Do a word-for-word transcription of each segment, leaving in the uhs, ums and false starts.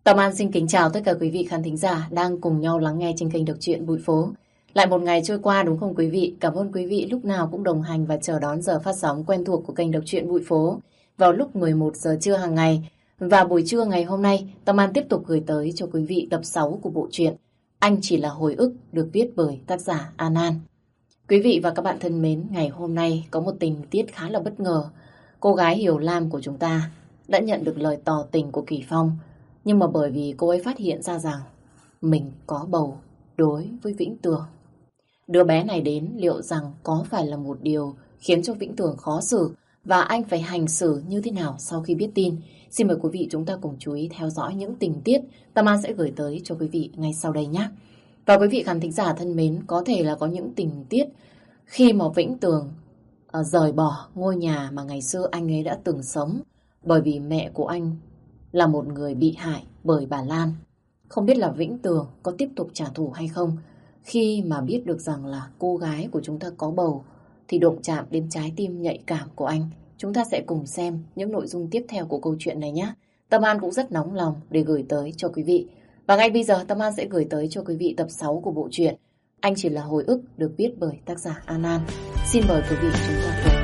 Tâm An xin kính chào tất cả quý vị khán thính giả đang cùng nhau lắng nghe trên kênh Đọc truyện Bụi Phố. Lại một ngày trôi qua đúng không quý vị? Cảm ơn quý vị lúc nào cũng đồng hành và chờ đón giờ phát sóng quen thuộc của kênh Đọc truyện Bụi Phố vào lúc mười một giờ trưa hàng ngày. Và buổi trưa ngày hôm nay, Tâm An tiếp tục gửi tới cho quý vị tập sáu của bộ truyện Anh Chỉ Là Hồi Ức được viết bởi tác giả An An. Quý vị và các bạn thân mến, ngày hôm nay có một tình tiết khá là bất ngờ. Cô gái Hiểu Lam của chúng ta đã nhận được lời tỏ tình của Kỳ Phong. Nhưng mà bởi vì cô ấy phát hiện ra rằng mình có bầu đối với Vĩnh Tường. Đứa bé này đến liệu rằng có phải là một điều khiến cho Vĩnh Tường khó xử và anh phải hành xử như thế nào sau khi biết tin? Xin mời quý vị chúng ta cùng chú ý theo dõi những tình tiết Tâm An sẽ gửi tới cho quý vị ngay sau đây nhé. Và quý vị khán thính giả thân mến, có thể là có những tình tiết khi mà Vĩnh Tường uh, rời bỏ ngôi nhà mà ngày xưa anh ấy đã từng sống, bởi vì mẹ của anh là một người bị hại bởi bà Lan. Không biết là Vĩnh Tường có tiếp tục trả thù hay không? Khi mà biết được rằng là cô gái của chúng ta có bầu thì động chạm đến trái tim nhạy cảm của anh. Chúng ta sẽ cùng xem những nội dung tiếp theo của câu chuyện này nhé. Tâm An cũng rất nóng lòng để gửi tới cho quý vị. Và ngay bây giờ Tâm An sẽ gửi tới cho quý vị tập sáu của bộ truyện Anh Chỉ Là Hồi Ức được viết bởi tác giả An An. Xin mời quý vị chúng ta cùng.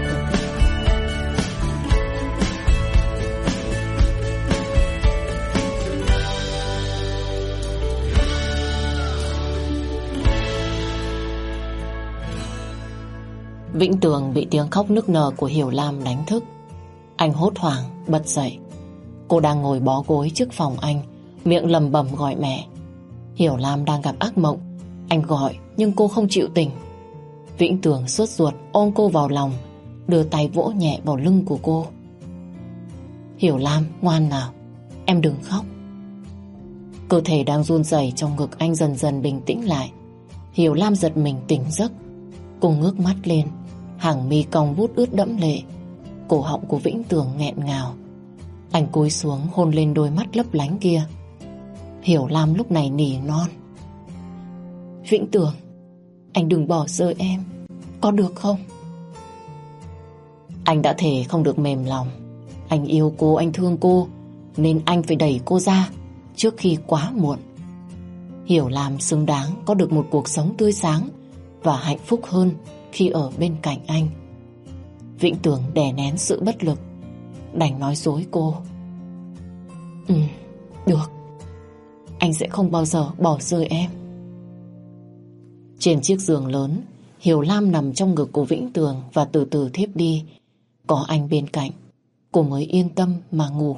Vĩnh Tường bị tiếng khóc nức nở của Hiểu Lam đánh thức. Anh hốt hoảng bật dậy. Cô đang ngồi bó gối trước phòng anh, miệng lầm bầm gọi mẹ. Hiểu Lam đang gặp ác mộng. Anh gọi nhưng cô không chịu tỉnh. Vĩnh Tường sốt ruột ôm cô vào lòng, đưa tay vỗ nhẹ vào lưng của cô. Hiểu Lam, ngoan nào, em đừng khóc. Cơ thể đang run rẩy trong ngực anh dần dần bình tĩnh lại. Hiểu Lam giật mình tỉnh giấc. Cô ngước mắt lên, hàng mi cong vút ướt đẫm lệ. Cổ họng của Vĩnh Tường nghẹn ngào. Anh cúi xuống hôn lên đôi mắt lấp lánh kia. Hiểu Lam lúc này nỉ non. Vĩnh Tường, anh đừng bỏ rơi em, có được không? Anh đã thề không được mềm lòng. Anh yêu cô, anh thương cô, nên anh phải đẩy cô ra trước khi quá muộn. Hiểu Lam xứng đáng có được một cuộc sống tươi sáng và hạnh phúc hơn khi ở bên cạnh anh. Vĩnh Tường đè nén sự bất lực, đành nói dối cô. Ừ, được, anh sẽ không bao giờ bỏ rơi em. Trên chiếc giường lớn, Hiểu Lam nằm trong ngực của Vĩnh Tường và từ từ thiếp đi. Có anh bên cạnh, cô mới yên tâm mà ngủ.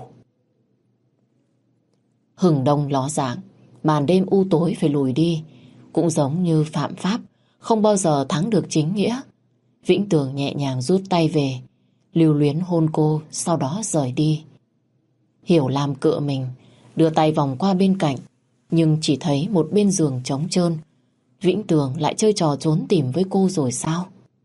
Hừng đông ló dạng, màn đêm u tối phải lùi đi. Cũng giống như phạm pháp không bao giờ thắng được chính nghĩa. Vĩnh Tường nhẹ nhàng rút tay về, lưu luyến hôn cô, sau đó rời đi. Hiểu Lam cựa mình, đưa tay vòng qua bên cạnh, nhưng chỉ thấy một bên giường trống trơn. Vĩnh Tường lại chơi trò trốn tìm với cô rồi sao?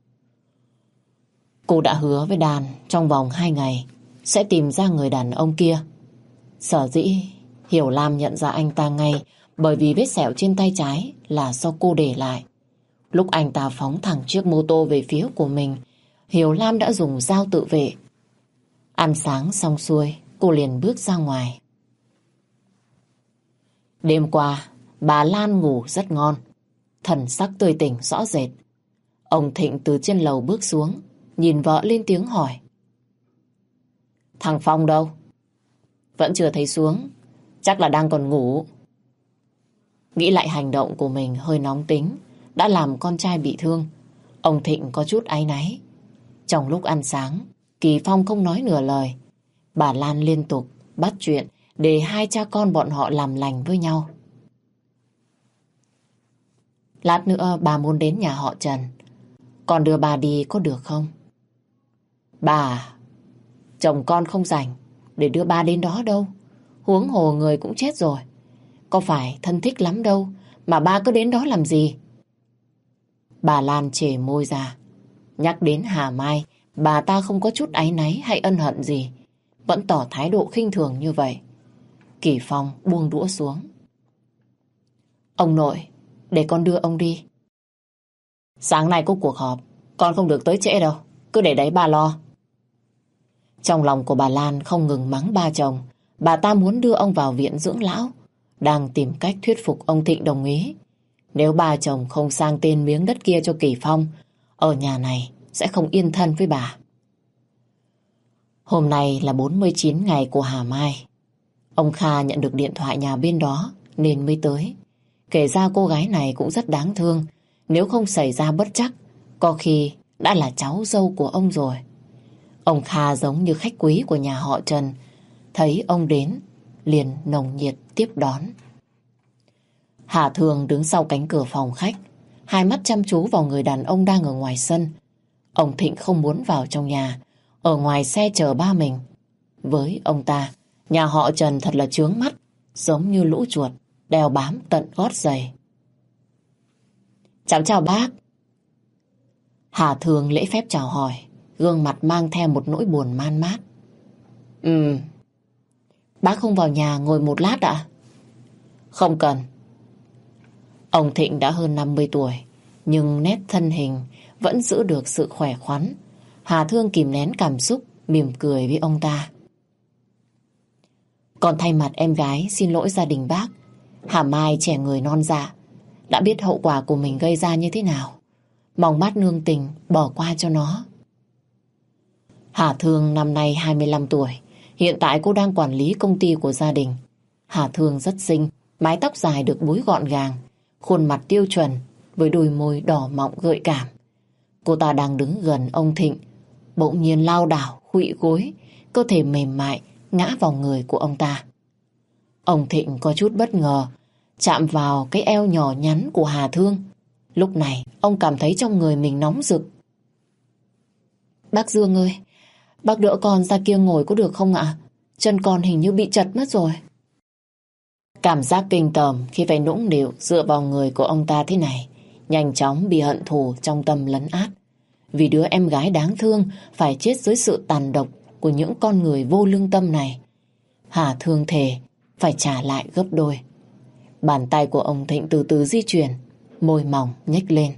Cô đã hứa với Đàn trong vòng hai ngày sẽ tìm ra người đàn ông kia. Sở dĩ Hiểu Lam nhận ra anh ta ngay bởi vì vết sẹo trên tay trái là do cô để lại. Lúc anh ta phóng thẳng chiếc mô tô về phía của mình, Hiểu Lam đã dùng dao tự vệ. Ăn sáng xong xuôi, cô liền bước ra ngoài. Đêm qua, bà Lan ngủ rất ngon, thần sắc tươi tỉnh rõ rệt. Ông Thịnh từ trên lầu bước xuống, nhìn vợ lên tiếng hỏi. Thằng Phong đâu? Vẫn chưa thấy xuống, chắc là đang còn ngủ. Nghĩ lại hành động của mình hơi nóng tính, đã làm con trai bị thương. Ông Thịnh có chút áy náy. Trong lúc ăn sáng, Kỳ Phong không nói nửa lời. Bà Lan liên tục bắt chuyện để hai cha con bọn họ làm lành với nhau. Lát nữa bà muốn đến nhà họ Trần, con đưa bà đi có được không? Bà, chồng con không rảnh để đưa bà đến đó đâu. Huống hồ người cũng chết rồi, có phải thân thích lắm đâu mà ba cứ đến đó làm gì? Bà Lan chề môi ra. Nhắc đến Hà Mai, bà ta không có chút áy náy hay ân hận gì, vẫn tỏ thái độ khinh thường như vậy. Kỳ Phong buông đũa xuống. Ông nội, để con đưa ông đi. Sáng nay có cuộc họp, con không được tới trễ đâu, cứ để đấy bà lo. Trong lòng của bà Lan không ngừng mắng ba chồng, Bà ta muốn đưa ông vào viện dưỡng lão, đang tìm cách thuyết phục ông Thịnh đồng ý. Nếu bà chồng không sang tên miếng đất kia cho Kỳ Phong, ở nhà này sẽ không yên thân với bà. Hôm nay là bốn mươi chín ngày của Hà Mai. Ông Kha nhận được điện thoại nhà bên đó nên mới tới. Kể ra cô gái này cũng rất đáng thương. Nếu không xảy ra bất trắc, có khi đã là cháu dâu của ông rồi. Ông Kha giống như khách quý của nhà họ Trần. Thấy ông đến, liền nồng nhiệt tiếp đón. Hà Thường đứng sau cánh cửa phòng khách, hai mắt chăm chú vào người đàn ông đang ở ngoài sân. Ông Thịnh không muốn vào trong nhà, ở ngoài xe chờ ba mình. Với ông ta, nhà họ Trần thật là chướng mắt, giống như lũ chuột đeo bám tận gót giày. Cháu chào bác. Hà Thường lễ phép chào hỏi, gương mặt mang theo một nỗi buồn man mát. Ừ. Bác không vào nhà ngồi một lát ạ? Không cần. Ông Thịnh đã hơn năm mươi tuổi, nhưng nét thân hình vẫn giữ được sự khỏe khoắn. Hà Thương kìm nén cảm xúc, mỉm cười với ông ta. Còn thay mặt em gái xin lỗi gia đình bác. Hà Mai trẻ người non dạ, đã biết hậu quả của mình gây ra như thế nào. Mong bác nương tình bỏ qua cho nó. Hà Thương năm nay hai mươi lăm tuổi. Hiện tại cô đang quản lý công ty của gia đình. Hà Thương rất xinh, mái tóc dài được búi gọn gàng, khuôn mặt tiêu chuẩn với đôi môi đỏ mọng gợi cảm. Cô ta đang đứng gần ông Thịnh, bỗng nhiên lao đảo, khuỵu gối, cơ thể mềm mại ngã vào người của ông ta. Ông Thịnh có chút bất ngờ, chạm vào cái eo nhỏ nhắn của Hà Thương. Lúc này ông cảm thấy trong người mình nóng rực. Bác Dương ơi, bác đỡ con ra kia ngồi có được không ạ? Chân con hình như bị chật mất rồi. Cảm giác kinh tởm khi phải nũng nịu dựa vào người của ông ta thế này nhanh chóng bị hận thù trong tâm lấn át. Vì đứa em gái đáng thương phải chết dưới sự tàn độc của những con người vô lương tâm này, Hà Thương thề phải trả lại gấp đôi. Bàn tay của ông Thịnh từ từ di chuyển, môi mỏng nhếch lên.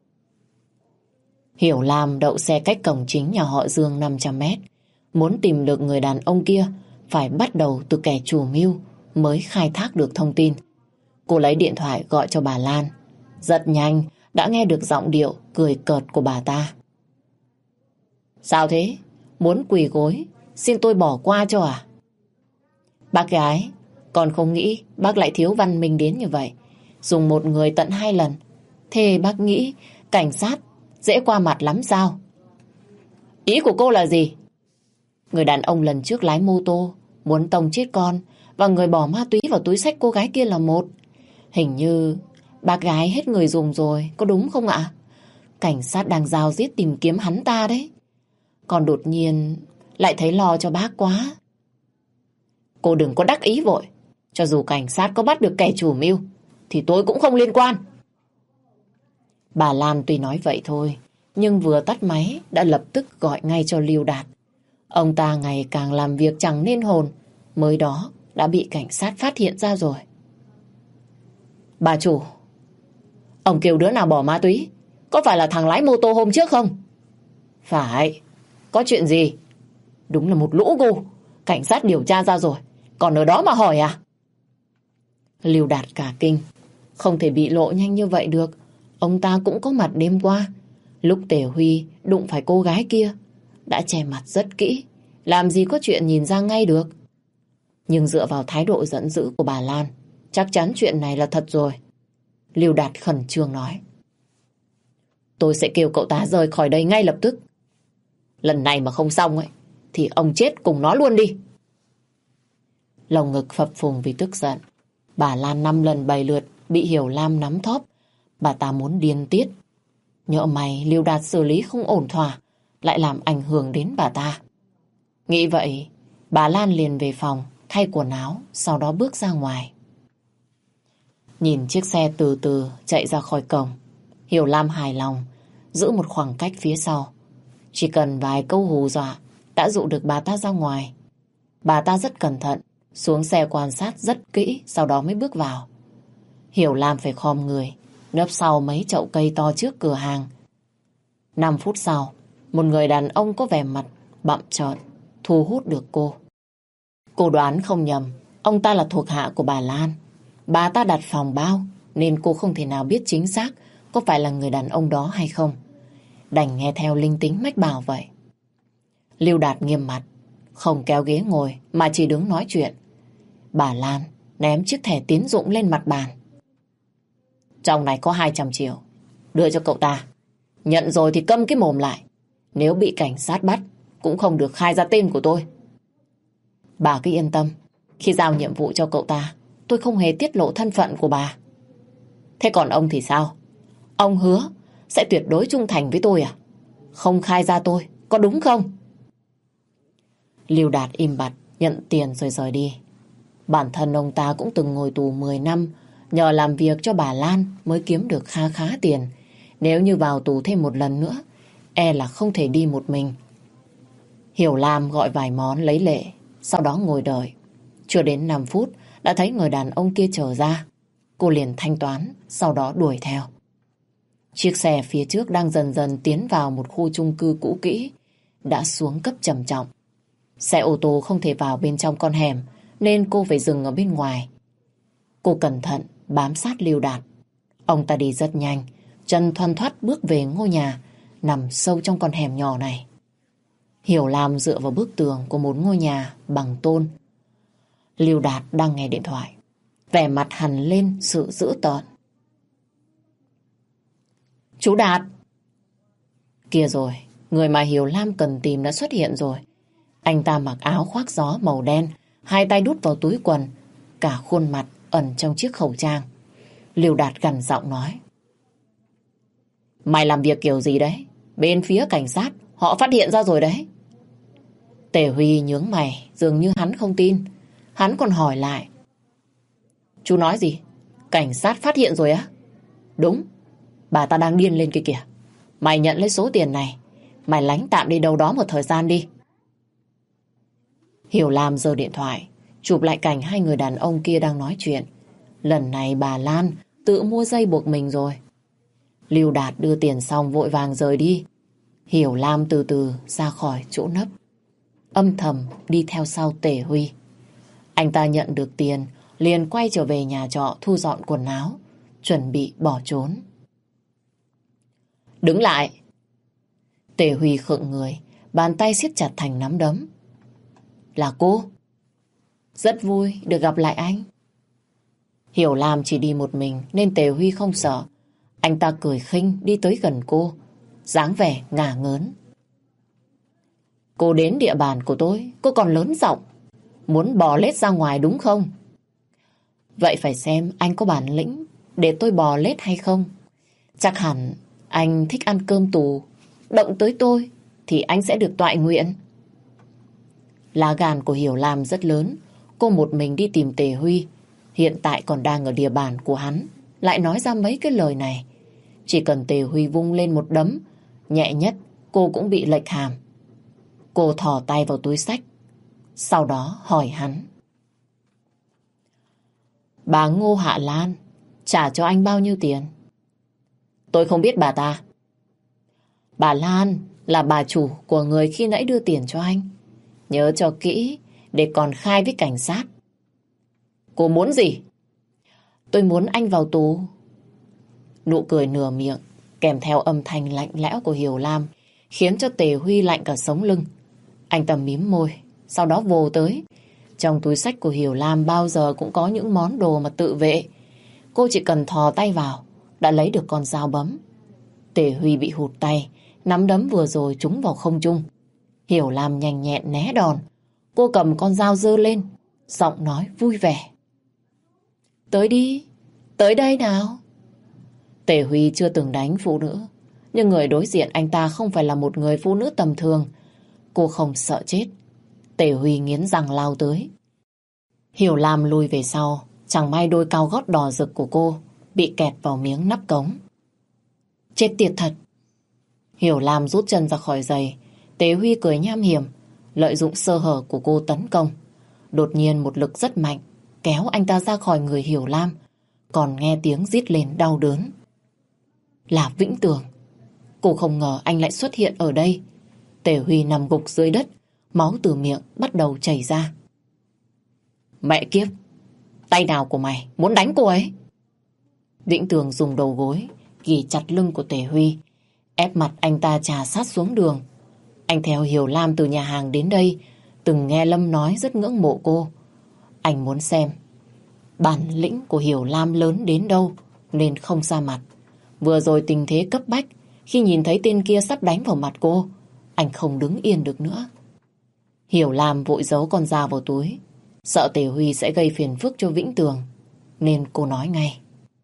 Hiểu Lam đậu xe cách cổng chính nhà họ Dương năm trăm mét. Muốn tìm được người đàn ông kia phải bắt đầu từ kẻ chủ mưu mới khai thác được thông tin. Cô lấy điện thoại gọi cho bà Lan. Rất nhanh đã nghe được giọng điệu cười cợt của bà ta. Sao thế? Muốn quỳ gối xin tôi bỏ qua cho à? Bác gái, con không nghĩ bác lại thiếu văn minh đến như vậy. Dùng một người tận hai lần. Thế bác nghĩ cảnh sát dễ qua mặt lắm sao? Ý của cô là gì? Người đàn ông lần trước lái mô tô muốn tông chết con, và người bỏ ma túy vào túi xách cô gái kia là một. Hình như bác gái hết người dùng rồi, có đúng không ạ? Cảnh sát đang rao riết tìm kiếm hắn ta đấy. Còn đột nhiên lại thấy lo cho bác quá. Cô đừng có đắc ý vội. Cho dù cảnh sát có bắt được kẻ chủ mưu thì tôi cũng không liên quan. Bà Lan tuy nói vậy thôi, nhưng vừa tắt máy đã lập tức gọi ngay cho Lưu Đạt. Ông ta ngày càng làm việc chẳng nên hồn, mới đó đã bị cảnh sát phát hiện ra rồi. Bà chủ, ông kêu đứa nào bỏ ma túy? Có phải là thằng lái mô tô hôm trước không? Phải. Có chuyện gì? Đúng là một lũ gu. Cảnh sát điều tra ra rồi, còn ở đó mà hỏi à? Lưu Đạt cả kinh. Không thể bị lộ nhanh như vậy được. Ông ta cũng có mặt đêm qua. Lúc Tề Huy đụng phải cô gái kia, đã che mặt rất kỹ, làm gì có chuyện nhìn ra ngay được. Nhưng dựa vào thái độ giận dữ của bà Lan, chắc chắn chuyện này là thật rồi. Lưu Đạt khẩn trương nói. Tôi sẽ kêu cậu ta rời khỏi đây ngay lập tức. Lần này mà không xong ấy, thì ông chết cùng nó luôn đi. Lồng ngực phập phùng vì tức giận. Bà Lan năm lần bảy lượt bị Hiểu Lam nắm thóp. Bà ta muốn điên tiết. Nhỡ mày Lưu Đạt xử lý không ổn thỏa, lại làm ảnh hưởng đến bà ta. Nghĩ vậy, bà Lan liền về phòng thay quần áo, sau đó bước ra ngoài. Nhìn chiếc xe từ từ chạy ra khỏi cổng, Hiểu Lam hài lòng, giữ một khoảng cách phía sau. Chỉ cần vài câu hù dọa đã dụ được bà ta ra ngoài. Bà ta rất cẩn thận, xuống xe quan sát rất kỹ, sau đó mới bước vào. Hiểu Lam phải khom người, nấp sau mấy chậu cây to trước cửa hàng. Năm phút sau, một người đàn ông có vẻ mặt bặm trợn thu hút được cô. Cô đoán không nhầm, ông ta là thuộc hạ của bà Lan. Bà ta đặt phòng bao, nên cô không thể nào biết chính xác có phải là người đàn ông đó hay không. Đành nghe theo linh tính mách bảo vậy. Lưu Đạt nghiêm mặt, không kéo ghế ngồi mà chỉ đứng nói chuyện. Bà Lan ném chiếc thẻ tín dụng lên mặt bàn. Trong này có hai trăm triệu, đưa cho cậu ta. Nhận rồi thì câm cái mồm lại. Nếu bị cảnh sát bắt, cũng không được khai ra tên của tôi. Bà cứ yên tâm, khi giao nhiệm vụ cho cậu ta, tôi không hề tiết lộ thân phận của bà. Thế còn ông thì sao? Ông hứa sẽ tuyệt đối trung thành với tôi à? Không khai ra tôi, có đúng không? Lưu Đạt im bặt, nhận tiền rồi rời đi. Bản thân ông ta cũng từng ngồi tù mười năm, nhờ làm việc cho bà Lan mới kiếm được kha khá tiền. Nếu như vào tù thêm một lần nữa, e là không thể đi một mình. Hiểu Lam gọi vài món lấy lệ, sau đó ngồi đợi. Chưa đến năm phút đã thấy người đàn ông kia trở ra. Cô liền thanh toán, sau đó đuổi theo. Chiếc xe phía trước đang dần dần tiến vào một khu chung cư cũ kỹ, đã xuống cấp trầm trọng. Xe ô tô không thể vào bên trong con hẻm, nên cô phải dừng ở bên ngoài. Cô cẩn thận bám sát Lưu Đạt. Ông ta đi rất nhanh, chân thoăn thoắt bước về ngôi nhà nằm sâu trong con hẻm nhỏ này. Hiểu Lam dựa vào bức tường của một ngôi nhà bằng tôn. Lưu Đạt đang nghe điện thoại, vẻ mặt hằn lên sự dữ tợn. Chú Đạt! Kìa rồi, người mà Hiểu Lam cần tìm đã xuất hiện rồi. Anh ta mặc áo khoác gió màu đen, hai tay đút vào túi quần, cả khuôn mặt ẩn trong chiếc khẩu trang. Lưu Đạt gằn giọng nói. Mày làm việc kiểu gì đấy? Bên phía cảnh sát, họ phát hiện ra rồi đấy. Tề Huy nhướng mày, dường như hắn không tin. Hắn còn hỏi lại. Chú nói gì? Cảnh sát phát hiện rồi á? Đúng, bà ta đang điên lên kia kìa. Mày nhận lấy số tiền này, mày lánh tạm đi đâu đó một thời gian đi. Hiểu Lam giơ điện thoại, chụp lại cảnh hai người đàn ông kia đang nói chuyện. Lần này bà Lan tự mua dây buộc mình rồi. Lưu Đạt đưa tiền xong vội vàng rời đi. Hiểu Lam từ từ ra khỏi chỗ nấp, âm thầm đi theo sau Tề Huy. Anh ta nhận được tiền, liền quay trở về nhà trọ thu dọn quần áo, chuẩn bị bỏ trốn. Đứng lại! Tề Huy khựng người, bàn tay siết chặt thành nắm đấm. Là cô? Rất vui được gặp lại anh. Hiểu Lam chỉ đi một mình nên Tề Huy không sợ. Anh ta cười khinh đi tới gần cô, dáng vẻ ngả ngớn. Cô đến địa bàn của tôi, cô còn lớn giọng, muốn bò lết ra ngoài đúng không? Vậy phải xem anh có bản lĩnh để tôi bò lết hay không. Chắc hẳn anh thích ăn cơm tù, động tới tôi thì anh sẽ được toại nguyện. Lá gan của Hiểu Lam rất lớn. Cô một mình đi tìm Tề Huy, hiện tại còn đang ở địa bàn của hắn, lại nói ra mấy cái lời này. Chỉ cần Tề Huy vung lên một đấm, nhẹ nhất cô cũng bị lệch hàm. Cô thò tay vào túi xách, sau đó hỏi hắn. Bà Ngô Hạ Lan trả cho anh bao nhiêu tiền? Tôi không biết bà ta. Bà Lan là bà chủ của người khi nãy đưa tiền cho anh. Nhớ cho kỹ để còn khai với cảnh sát. Cô muốn gì? Tôi muốn anh vào tù. Nụ cười nửa miệng kèm theo âm thanh lạnh lẽo của Hiểu Lam khiến cho Tề Huy lạnh cả sống lưng. Anh ta mím môi, sau đó vồ tới. Trong túi xách của Hiểu Lam bao giờ cũng có những món đồ mà tự vệ. Cô chỉ cần thò tay vào đã lấy được con dao bấm. Tề Huy bị hụt tay, nắm đấm vừa rồi trúng vào không trung. Hiểu Lam nhanh nhẹn né đòn. Cô cầm con dao giơ lên, giọng nói vui vẻ. Tới đi, tới đây nào. Tề Huy chưa từng đánh phụ nữ, nhưng người đối diện anh ta không phải là một người phụ nữ tầm thường. Cô không sợ chết. Tề Huy nghiến răng lao tới. Hiểu Lam lùi về sau, chẳng may đôi cao gót đỏ rực của cô bị kẹt vào miếng nắp cống. Chết tiệt thật. Hiểu Lam rút chân ra khỏi giày. Tề Huy cười nham hiểm, lợi dụng sơ hở của cô tấn công. Đột nhiên một lực rất mạnh kéo anh ta ra khỏi người Hiểu Lam, còn nghe tiếng rít lên đau đớn. Là Vĩnh Tường. Cô không ngờ anh lại xuất hiện ở đây. Tề Huy nằm gục dưới đất, máu từ miệng bắt đầu chảy ra. Mẹ kiếp, tay nào của mày muốn đánh cô ấy? Vĩnh Tường dùng đầu gối ghì chặt lưng của Tề Huy, ép mặt anh ta trà sát xuống đường. Anh theo Hiểu Lam từ nhà hàng đến đây, từng nghe Lâm nói rất ngưỡng mộ cô. Anh muốn xem bản lĩnh của Hiểu Lam lớn đến đâu nên không ra mặt. Vừa rồi tình thế cấp bách, khi nhìn thấy tên kia sắp đánh vào mặt cô, anh không đứng yên được nữa. Hiểu Lam vội giấu con dao vào túi, sợ Tề Huy sẽ gây phiền phức cho Vĩnh Tường, nên cô nói ngay.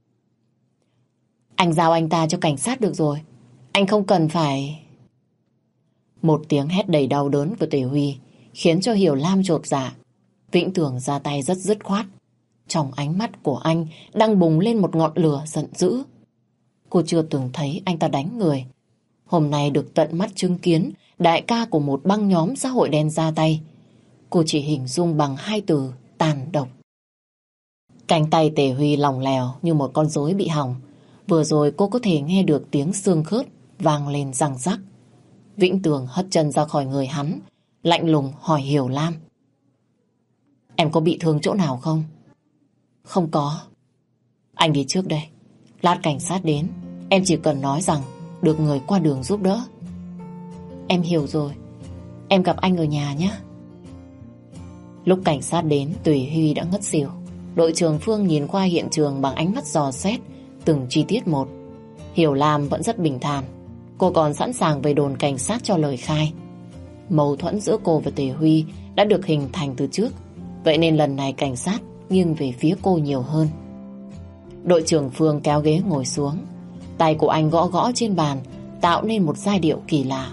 Anh giao anh ta cho cảnh sát được rồi, anh không cần phải... Một tiếng hét đầy đau đớn của Tề Huy khiến cho Hiểu Lam chột dạ. Vĩnh Tường ra tay rất dứt khoát. Trong ánh mắt của anh đang bùng lên một ngọn lửa giận dữ. Cô chưa từng thấy anh ta đánh người. Hôm nay được tận mắt chứng kiến đại ca của một băng nhóm xã hội đen ra tay. Cô chỉ hình dung bằng hai từ tàn độc. Cánh tay Tề Huy lỏng lẻo như một con rối bị hỏng. Vừa rồi cô có thể nghe được tiếng xương khớp vang lên răng rắc. Vĩnh Tường hất chân ra khỏi người hắn, lạnh lùng hỏi Hiểu Lam. Em có bị thương chỗ nào không? Không có. Anh đi trước đây. Lát cảnh sát đến, em chỉ cần nói rằng được người qua đường giúp đỡ. Em hiểu rồi. Em gặp anh ở nhà nhé. Lúc cảnh sát đến, Tề Huy đã ngất xỉu. Đội trưởng Phương nhìn qua hiện trường bằng ánh mắt dò xét từng chi tiết một. Hiểu Lam vẫn rất bình thản. Cô còn sẵn sàng về đồn cảnh sát cho lời khai. Mâu thuẫn giữa cô và Tề Huy đã được hình thành từ trước. Vậy nên lần này cảnh sát nghiêng về phía cô nhiều hơn. Đội trưởng Phương kéo ghế ngồi xuống. Tay của anh gõ gõ trên bàn, tạo nên một giai điệu kỳ lạ.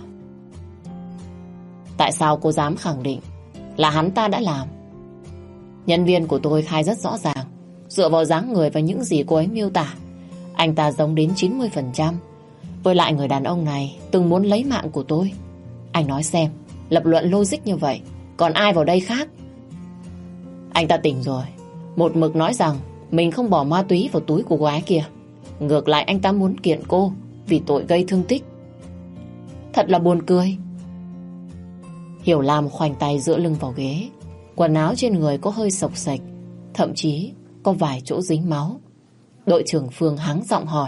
Tại sao cô dám khẳng định là hắn ta đã làm? Nhân viên của tôi khai rất rõ ràng. Dựa vào dáng người và những gì cô ấy miêu tả, anh ta giống đến chín mươi phần trăm. Với lại người đàn ông này từng muốn lấy mạng của tôi. Anh nói xem, lập luận logic như vậy, còn ai vào đây khác? Anh ta tỉnh rồi. Một mực nói rằng mình không bỏ ma túy vào túi của cô gái kia. Ngược lại anh ta muốn kiện cô vì tội gây thương tích. Thật là buồn cười. Hiểu Lam khoanh tay giữa lưng vào ghế. Quần áo trên người có hơi xộc xệch, thậm chí có vài chỗ dính máu. Đội trưởng Phương hắng giọng hỏi.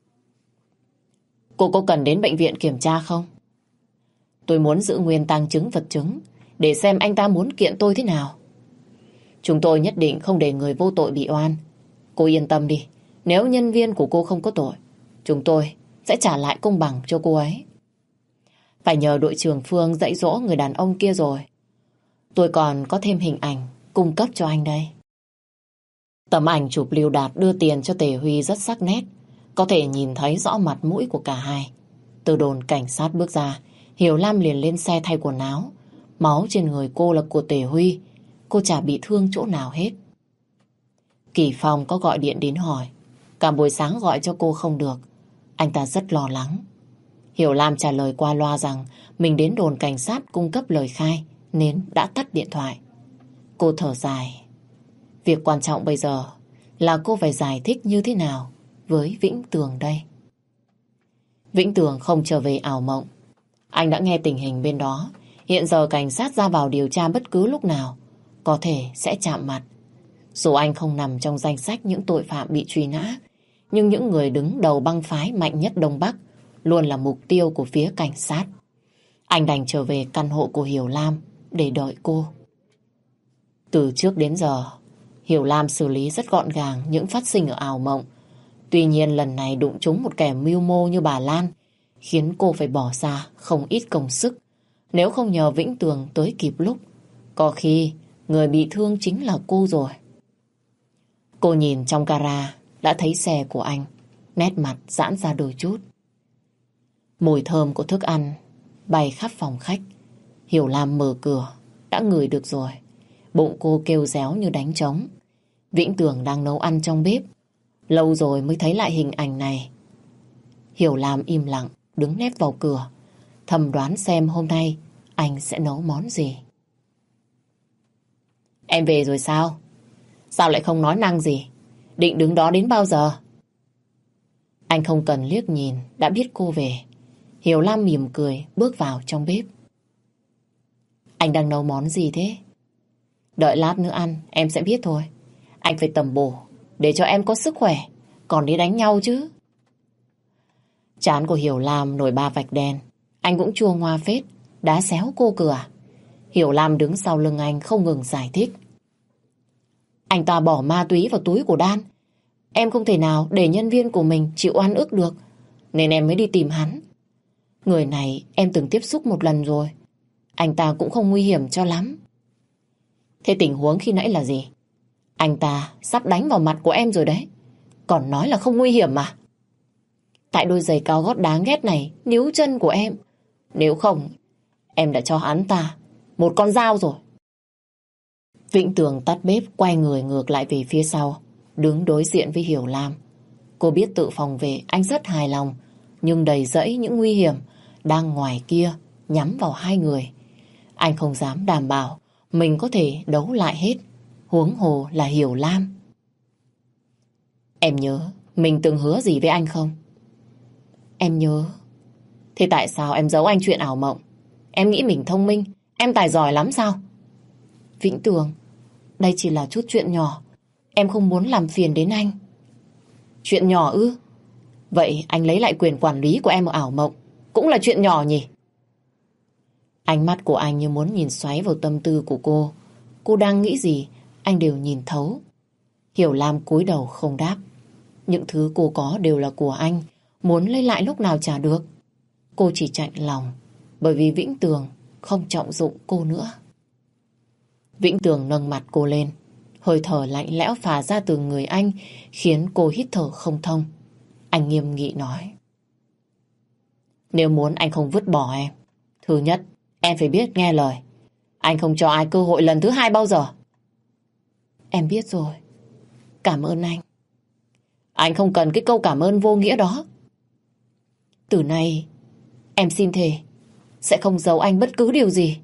Cô có cần đến bệnh viện kiểm tra không? Tôi muốn giữ nguyên tang chứng vật chứng để xem anh ta muốn kiện tôi thế nào. Chúng tôi nhất định không để người vô tội bị oan. Cô yên tâm đi. Nếu nhân viên của cô không có tội, chúng tôi sẽ trả lại công bằng cho cô ấy. Phải nhờ đội trưởng Phương dạy dỗ người đàn ông kia rồi. Tôi còn có thêm hình ảnh cung cấp cho anh đây. Tấm ảnh chụp Lưu Đạt đưa tiền cho Tề Huy rất sắc nét. Có thể nhìn thấy rõ mặt mũi của cả hai. Từ đồn cảnh sát bước ra, Hiểu Lam liền lên xe thay quần áo. Máu trên người cô là của Tề Huy. Cô chả bị thương chỗ nào hết. Kỳ Phong có gọi điện đến hỏi. Cả buổi sáng gọi cho cô không được. Anh ta rất lo lắng. Hiểu Lam trả lời qua loa rằng mình đến đồn cảnh sát cung cấp lời khai nên đã tắt điện thoại. Cô thở dài. Việc quan trọng bây giờ là cô phải giải thích như thế nào với Vĩnh Tường đây. Vĩnh Tường không trở về ảo mộng. Anh đã nghe tình hình bên đó. Hiện giờ cảnh sát ra vào điều tra bất cứ lúc nào có thể sẽ chạm mặt. Dù anh không nằm trong danh sách những tội phạm bị truy nã, nhưng những người đứng đầu băng phái mạnh nhất Đông Bắc luôn là mục tiêu của phía cảnh sát. Anh đành trở về căn hộ của Hiểu Lam để đợi cô. Từ trước đến giờ, Hiểu Lam xử lý rất gọn gàng những phát sinh ở ảo mộng. Tuy nhiên lần này đụng trúng một kẻ mưu mô như bà Lan, khiến cô phải bỏ ra không ít công sức. Nếu không nhờ Vĩnh Tường tới kịp lúc, có khi người bị thương chính là cô rồi. Cô nhìn trong gara đã thấy xe của anh, nét mặt giãn ra đôi chút. Mùi thơm của thức ăn bay khắp phòng khách. Hiểu Lam mở cửa, đã ngửi được rồi. Bụng cô kêu réo như đánh trống. Vĩnh Tường đang nấu ăn trong bếp. Lâu rồi mới thấy lại hình ảnh này. Hiểu Lam im lặng, đứng nép vào cửa, thầm đoán xem hôm nay anh sẽ nấu món gì. Em về rồi sao? Sao lại không nói năng gì? Định đứng đó đến bao giờ? Anh không cần liếc nhìn đã biết cô về. Hiểu Lam mỉm cười bước vào trong bếp. Anh đang nấu món gì thế? Đợi lát nữa ăn, em sẽ biết thôi. Anh phải tầm bổ, để cho em có sức khỏe, còn đi đánh nhau chứ. Trán của Hiểu Lam nổi ba vạch đen. Anh cũng chua ngoa phết, đá xéo cô cửa. Hiểu Lam đứng sau lưng anh không ngừng giải thích. Anh ta bỏ ma túy vào túi của Đan. Em không thể nào để nhân viên của mình chịu oan ức được, nên em mới đi tìm hắn. Người này em từng tiếp xúc một lần rồi. Anh ta cũng không nguy hiểm cho lắm. Thế tình huống khi nãy là gì? Anh ta sắp đánh vào mặt của em rồi đấy, còn nói là không nguy hiểm mà. Tại đôi giày cao gót đáng ghét này níu chân của em. Nếu không, em đã cho hắn ta một con dao rồi. Vĩnh Tường tắt bếp, quay người ngược lại về phía sau, đứng đối diện với Hiểu Lam. Cô biết tự phòng vệ anh rất hài lòng, nhưng đầy rẫy những nguy hiểm đang ngoài kia nhắm vào hai người. Anh không dám đảm bảo mình có thể đấu lại hết, huống hồ là Hiểu Lam. Em nhớ mình từng hứa gì với anh không? Em nhớ. Thế tại sao em giấu anh chuyện ảo mộng? Em nghĩ mình thông minh, em tài giỏi lắm sao? Vĩnh Tường, đây chỉ là chút chuyện nhỏ. Em không muốn làm phiền đến anh. Chuyện nhỏ ư? Vậy anh lấy lại quyền quản lý của em ở ảo mộng cũng là chuyện nhỏ nhỉ? Ánh mắt của anh như muốn nhìn xoáy vào tâm tư của cô. Cô đang nghĩ gì anh đều nhìn thấu. Hiểu Lam cúi đầu không đáp. Những thứ cô có đều là của anh, muốn lấy lại lúc nào trả được. Cô chỉ chạnh lòng bởi vì Vĩnh Tường không trọng dụng cô nữa. Vĩnh Tường nâng mặt cô lên, hơi thở lạnh lẽo phả ra từ người anh khiến cô hít thở không thông. Anh nghiêm nghị nói: Nếu muốn anh không vứt bỏ em, thứ nhất em phải biết nghe lời. Anh không cho ai cơ hội lần thứ hai bao giờ. Em biết rồi. Cảm ơn anh. Anh không cần cái câu cảm ơn vô nghĩa đó. Từ nay em xin thề sẽ không giấu anh bất cứ điều gì.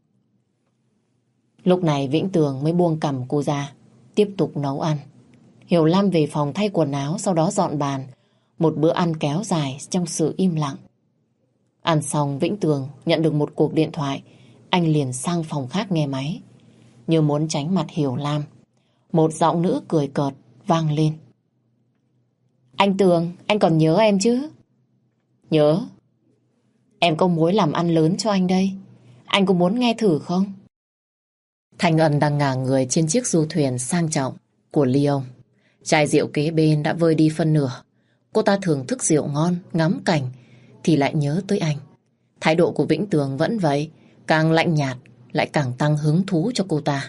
Lúc này Vĩnh Tường mới buông cằm cô ra, tiếp tục nấu ăn. Hiểu Lam về phòng thay quần áo, sau đó dọn bàn. Một bữa ăn kéo dài trong sự im lặng. Ăn xong, Vĩnh Tường nhận được một cuộc điện thoại. Anh liền sang phòng khác nghe máy. Như muốn tránh mặt Hiểu Lam, một giọng nữ cười cợt vang lên: Anh Tường, anh còn nhớ em chứ? Nhớ. Em có mối làm ăn lớn cho anh đây. Anh có muốn nghe thử không? Thanh Ân đang ngả người trên chiếc du thuyền sang trọng của Lyon. Chai rượu kế bên đã vơi đi phân nửa. Cô ta thưởng thức rượu ngon, ngắm cảnh thì lại nhớ tới anh. Thái độ của Vĩnh Tường vẫn vậy, càng lạnh nhạt lại càng tăng hứng thú cho cô ta.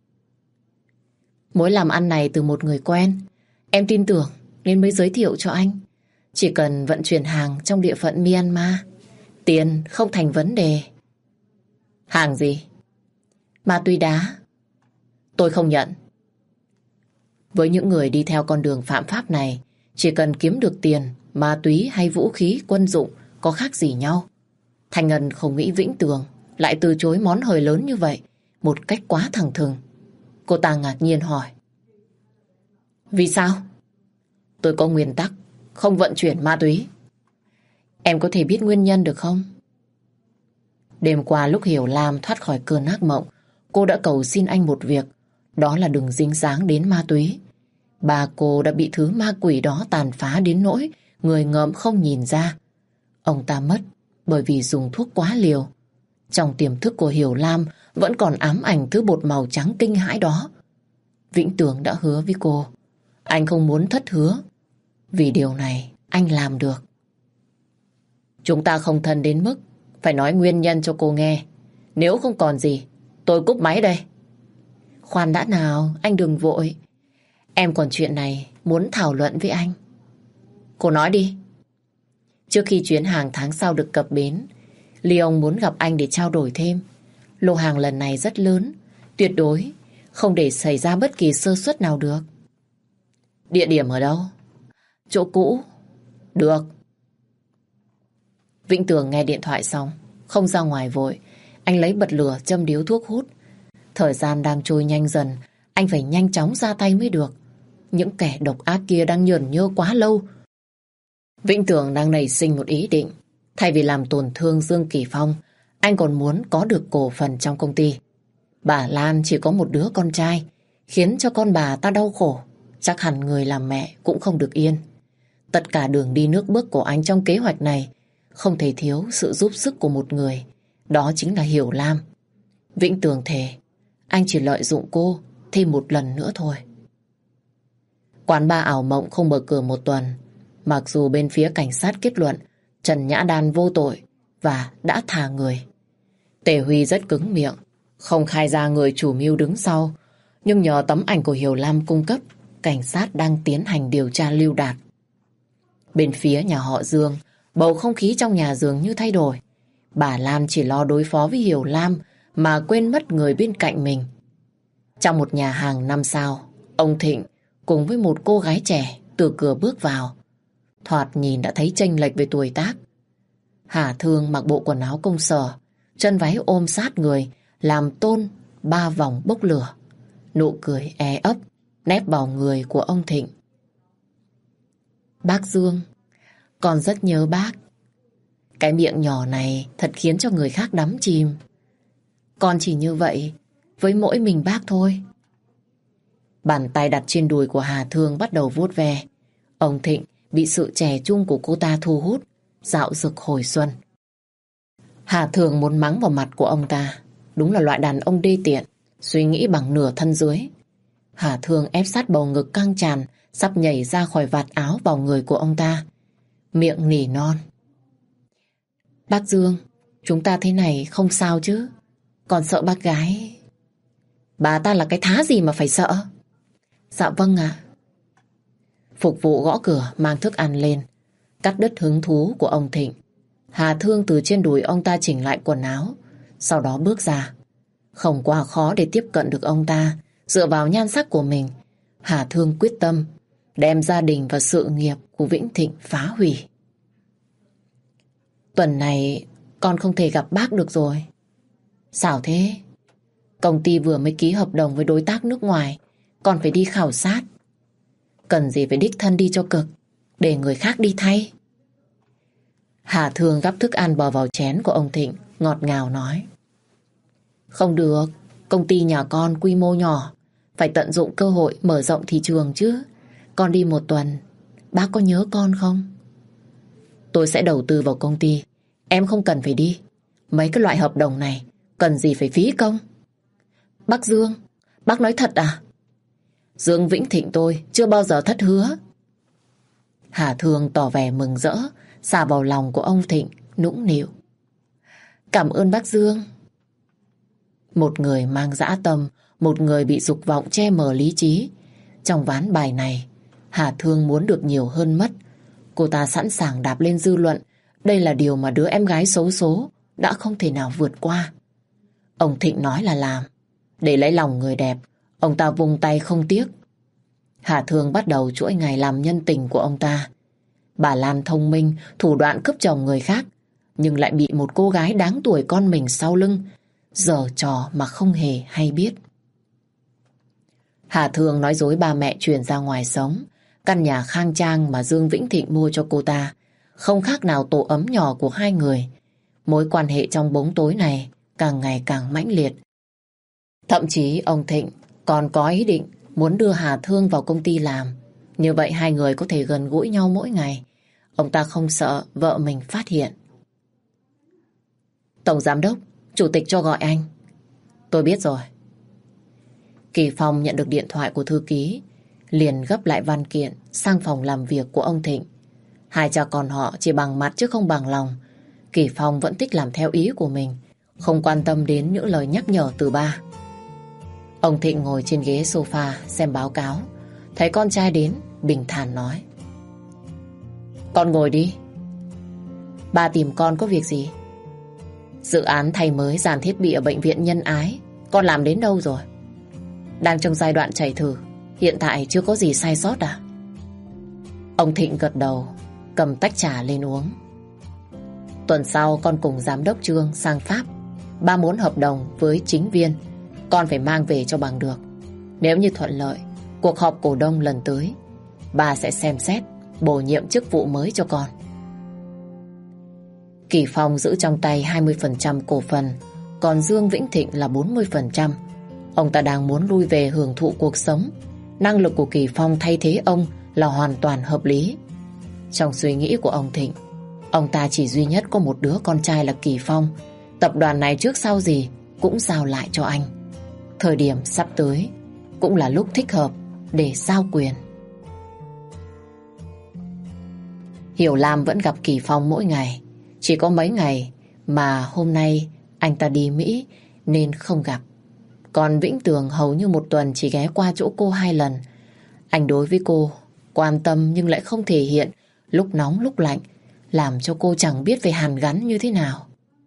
Mối làm ăn này từ một người quen, em tin tưởng nên mới giới thiệu cho anh. Chỉ cần vận chuyển hàng trong địa phận Myanmar, tiền không thành vấn đề. Hàng gì? Ma túy đá. Tôi không nhận. Với những người đi theo con đường phạm pháp này, chỉ cần kiếm được tiền, ma túy hay vũ khí quân dụng có khác gì nhau. Thanh Ngân không nghĩ Vĩnh Tường lại từ chối món hời lớn như vậy một cách quá thẳng thừng. Cô ta ngạc nhiên hỏi: Vì sao? Tôi có nguyên tắc không vận chuyển ma túy. Em có thể biết nguyên nhân được không? Đêm qua lúc Hiểu Lam thoát khỏi cơn ác mộng, cô đã cầu xin anh một việc, đó là đừng dính dáng đến ma túy. Bà cô đã bị thứ ma quỷ đó tàn phá đến nỗi người ngợm không nhìn ra. Ông ta mất bởi vì dùng thuốc quá liều. Trong tiềm thức của Hiểu Lam vẫn còn ám ảnh thứ bột màu trắng kinh hãi đó. Vĩnh Tường đã hứa với cô, anh không muốn thất hứa. Vì điều này anh làm được. Chúng ta không thân đến mức phải nói nguyên nhân cho cô nghe. Nếu không còn gì, tôi cúp máy đây. Khoan đã nào, anh đừng vội. Em còn chuyện này muốn thảo luận với anh. Cô nói đi. Trước khi chuyến hàng tháng sau được cập bến, Lyon muốn gặp anh để trao đổi thêm. Lô hàng lần này rất lớn, tuyệt đối không để xảy ra bất kỳ sơ suất nào được. Địa điểm ở đâu? Chỗ cũ. Được. Vĩnh Tường nghe điện thoại xong, không ra ngoài vội. Anh lấy bật lửa châm điếu thuốc hút. Thời gian đang trôi nhanh dần, anh phải nhanh chóng ra tay mới được. Những kẻ độc ác kia đang nhởn nhơ quá lâu. Vĩnh Tường đang nảy sinh một ý định. Thay vì làm tổn thương Dương Kỳ Phong, anh còn muốn có được cổ phần trong công ty. Bà Lan chỉ có một đứa con trai, khiến cho con bà ta đau khổ. Chắc hẳn người làm mẹ cũng không được yên. Tất cả đường đi nước bước của anh trong kế hoạch này không thể thiếu sự giúp sức của một người. Đó chính là Hiểu Lam. Vĩnh Tường thề anh chỉ lợi dụng cô thêm một lần nữa thôi. Quán bar ảo mộng không mở cửa một tuần. Mặc dù bên phía cảnh sát kết luận Trần Nhã Đan vô tội và đã thả người. Tề Huy rất cứng miệng, không khai ra người chủ mưu đứng sau. Nhưng nhờ tấm ảnh của Hiểu Lam cung cấp, cảnh sát đang tiến hành điều tra lưu đạt. Bên phía nhà họ Dương, bầu không khí trong nhà dường như thay đổi. Bà Lan chỉ lo đối phó với Hiểu Lam mà quên mất người bên cạnh mình. Trong một nhà hàng năm sao, ông Thịnh cùng với một cô gái trẻ từ cửa bước vào. Thoạt nhìn đã thấy chênh lệch về tuổi tác. Hà Thương mặc bộ quần áo công sở, chân váy ôm sát người, làm tôn ba vòng bốc lửa. Nụ cười e ấp nép vào người của ông Thịnh. Bác Dương, con rất nhớ bác. Cái miệng nhỏ này thật khiến cho người khác đắm chìm. Con chỉ như vậy với mỗi mình bác thôi. Bàn tay đặt trên đùi của Hà Thương bắt đầu vuốt ve. Ông Thịnh bị sự trẻ trung của cô ta thu hút, dạo dực hồi xuân. Hà Thương muốn mắng vào mặt của ông ta. Đúng là loại đàn ông đê tiện, suy nghĩ bằng nửa thân dưới. Hà Thương ép sát bầu ngực căng tràn, sắp nhảy ra khỏi vạt áo vào người của ông ta. Miệng nỉ non. Bác Dương, chúng ta thế này không sao chứ? Còn sợ bác gái. Bà ta là cái thá gì mà phải sợ? Dạ vâng ạ. Phục vụ gõ cửa mang thức ăn lên, cắt đứt hứng thú của ông Thịnh. Hà Thương từ trên đùi ông ta chỉnh lại quần áo, sau đó bước ra. Không quá khó để tiếp cận được ông ta. Dựa vào nhan sắc của mình, Hà Thương quyết tâm đem gia đình và sự nghiệp của Vĩnh Thịnh phá hủy. Tuần này con không thể gặp bác được rồi. Sao thế? Công ty vừa mới ký hợp đồng với đối tác nước ngoài, con phải đi khảo sát. Cần gì phải đích thân đi cho cực, để người khác đi thay. Hà Thương gắp thức ăn bò vào chén của ông Thịnh, ngọt ngào nói. Không được, công ty nhà con quy mô nhỏ, phải tận dụng cơ hội mở rộng thị trường chứ. Con đi một tuần, bác có nhớ con không? Tôi sẽ đầu tư vào công ty, em không cần phải đi. Mấy cái loại hợp đồng này cần gì phải phí công. Bác Dương, bác nói thật à? Dương Vĩnh Thịnh tôi chưa bao giờ thất hứa. Hà Thương tỏ vẻ mừng rỡ, xà vào lòng của ông Thịnh, nũng nịu. Cảm ơn bác Dương. Một người mang dã tâm, một người bị dục vọng che mờ lý trí. Trong ván bài này, Hà Thương muốn được nhiều hơn mất. Cô ta sẵn sàng đạp lên dư luận. Đây là điều mà đứa em gái xấu số đã không thể nào vượt qua. Ông Thịnh nói là làm. Để lấy lòng người đẹp, ông ta vung tay không tiếc. Hà Thương bắt đầu chuỗi ngày làm nhân tình của ông ta. Bà Lan thông minh, thủ đoạn cướp chồng người khác, nhưng lại bị một cô gái đáng tuổi con mình sau lưng giở trò mà không hề hay biết. Hà Thương nói dối ba mẹ chuyển ra ngoài sống. Căn nhà khang trang mà Dương Vĩnh Thịnh mua cho cô ta không khác nào tổ ấm nhỏ của hai người. Mối quan hệ trong bóng tối này càng ngày càng mãnh liệt. Thậm chí ông Thịnh còn có ý định muốn đưa Hà Thương vào công ty làm. Như vậy hai người có thể gần gũi nhau mỗi ngày. Ông ta không sợ vợ mình phát hiện. Tổng giám đốc, chủ tịch cho gọi anh. Tôi biết rồi. Kỳ Phong nhận được điện thoại của thư ký, liền gấp lại văn kiện sang phòng làm việc của ông Thịnh. Hai cha con họ chỉ bằng mặt chứ không bằng lòng. Kỳ Phong vẫn thích làm theo ý của mình, không quan tâm đến những lời nhắc nhở từ ba. Ông Thịnh ngồi trên ghế sofa xem báo cáo, thấy con trai đến, bình thản nói. Con ngồi đi. Ba tìm con có việc gì? Dự án thay mới dàn thiết bị ở bệnh viện Nhân Ái, con làm đến đâu rồi? Đang trong giai đoạn chạy thử, hiện tại chưa có gì sai sót à? Ông Thịnh gật đầu, cầm tách trà lên uống. Tuần sau con cùng giám đốc Trương sang Pháp. Ba muốn hợp đồng với chính viên, con phải mang về cho bằng được. Nếu như thuận lợi, cuộc họp cổ đông lần tới, ba sẽ xem xét bổ nhiệm chức vụ mới cho con. Kỳ Phong giữ trong tay hai mươi phần trăm cổ phần, còn Dương Vĩnh Thịnh là bốn mươi phần trăm. Ông ta đang muốn lui về hưởng thụ cuộc sống. Năng lực của Kỳ Phong thay thế ông là hoàn toàn hợp lý. Trong suy nghĩ của ông Thịnh, ông ta chỉ duy nhất có một đứa con trai là Kỳ Phong. Tập đoàn này trước sau gì cũng giao lại cho anh. Thời điểm sắp tới cũng là lúc thích hợp để giao quyền. Hiểu Lam vẫn gặp Kỳ Phong mỗi ngày. Chỉ có mấy ngày mà hôm nay anh ta đi Mỹ nên không gặp. Còn Vĩnh Tường hầu như một tuần chỉ ghé qua chỗ cô hai lần. Anh đối với cô quan tâm nhưng lại không thể hiện, lúc nóng lúc lạnh, làm cho cô chẳng biết phải hàn gắn như thế nào.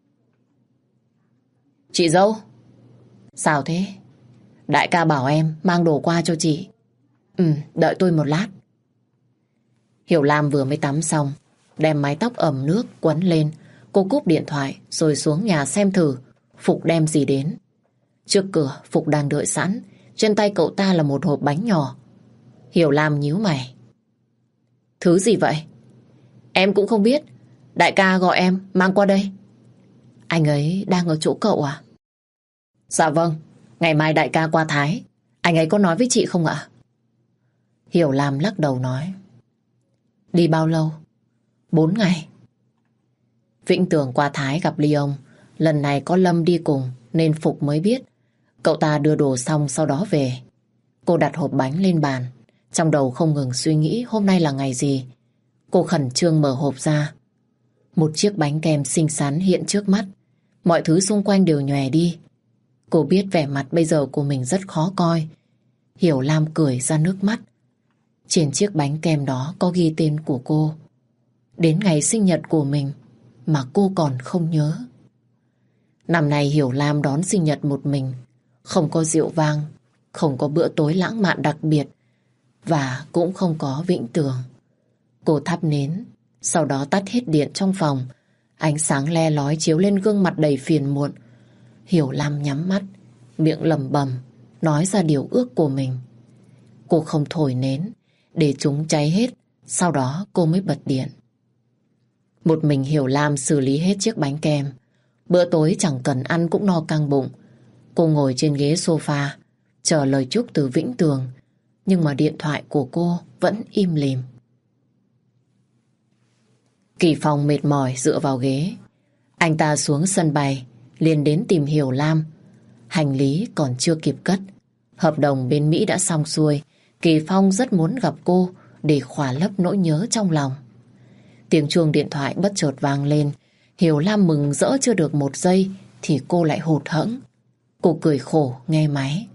Chị dâu. Sao thế? Đại ca bảo em mang đồ qua cho chị. Ừ, đợi tôi một lát. Hiểu Lam vừa mới tắm xong, đem mái tóc ẩm nước quấn lên. Cô cúp điện thoại rồi xuống nhà xem thử Phục đem gì đến. Trước cửa Phục đang đợi sẵn. Trên tay cậu ta là một hộp bánh nhỏ. Hiểu Lam nhíu mày. Thứ gì vậy? Em cũng không biết. Đại ca gọi em mang qua đây. Anh ấy đang ở chỗ cậu à? Dạ vâng. Ngày mai đại ca qua Thái. Anh ấy có nói với chị không ạ? Hiểu Lam lắc đầu nói. Đi bao lâu? Bốn ngày. Vĩnh Tường qua Thái gặp Ly ông. Lần này có Lâm đi cùng nên Phục mới biết. Cậu ta đưa đồ xong sau đó về. Cô đặt hộp bánh lên bàn. Trong đầu không ngừng suy nghĩ hôm nay là ngày gì. Cô khẩn trương mở hộp ra. Một chiếc bánh kem xinh xắn hiện trước mắt. Mọi thứ xung quanh đều nhòe đi. Cô biết vẻ mặt bây giờ của mình rất khó coi. Hiểu Lam cười ra nước mắt. Trên chiếc bánh kem đó có ghi tên của cô. Đến ngày sinh nhật của mình mà cô còn không nhớ. Năm nay Hiểu Lam đón sinh nhật một mình. Không có rượu vang, không có bữa tối lãng mạn đặc biệt, và cũng không có Vĩnh Tường. Cô thắp nến, sau đó tắt hết điện trong phòng. Ánh sáng le lói chiếu lên gương mặt đầy phiền muộn. Hiểu Lam nhắm mắt, miệng lẩm bẩm nói ra điều ước của mình. Cô không thổi nến, để chúng cháy hết, sau đó cô mới bật điện. Một mình Hiểu Lam xử lý hết chiếc bánh kem. Bữa tối chẳng cần ăn cũng no căng bụng. Cô ngồi trên ghế sofa, chờ lời chúc từ Vĩnh Tường, nhưng mà điện thoại của cô vẫn im lìm. Kỳ Phong mệt mỏi dựa vào ghế. Anh ta xuống sân bay, liền đến tìm Hiểu Lam. Hành lý còn chưa kịp cất. Hợp đồng bên Mỹ đã xong xuôi. Kỳ Phong rất muốn gặp cô để khỏa lấp nỗi nhớ trong lòng. Tiếng chuông điện thoại bất chợt vang lên. Hiểu Lam mừng rỡ chưa được một giây thì cô lại hụt hẫng. Cô cười khổ nghe máy.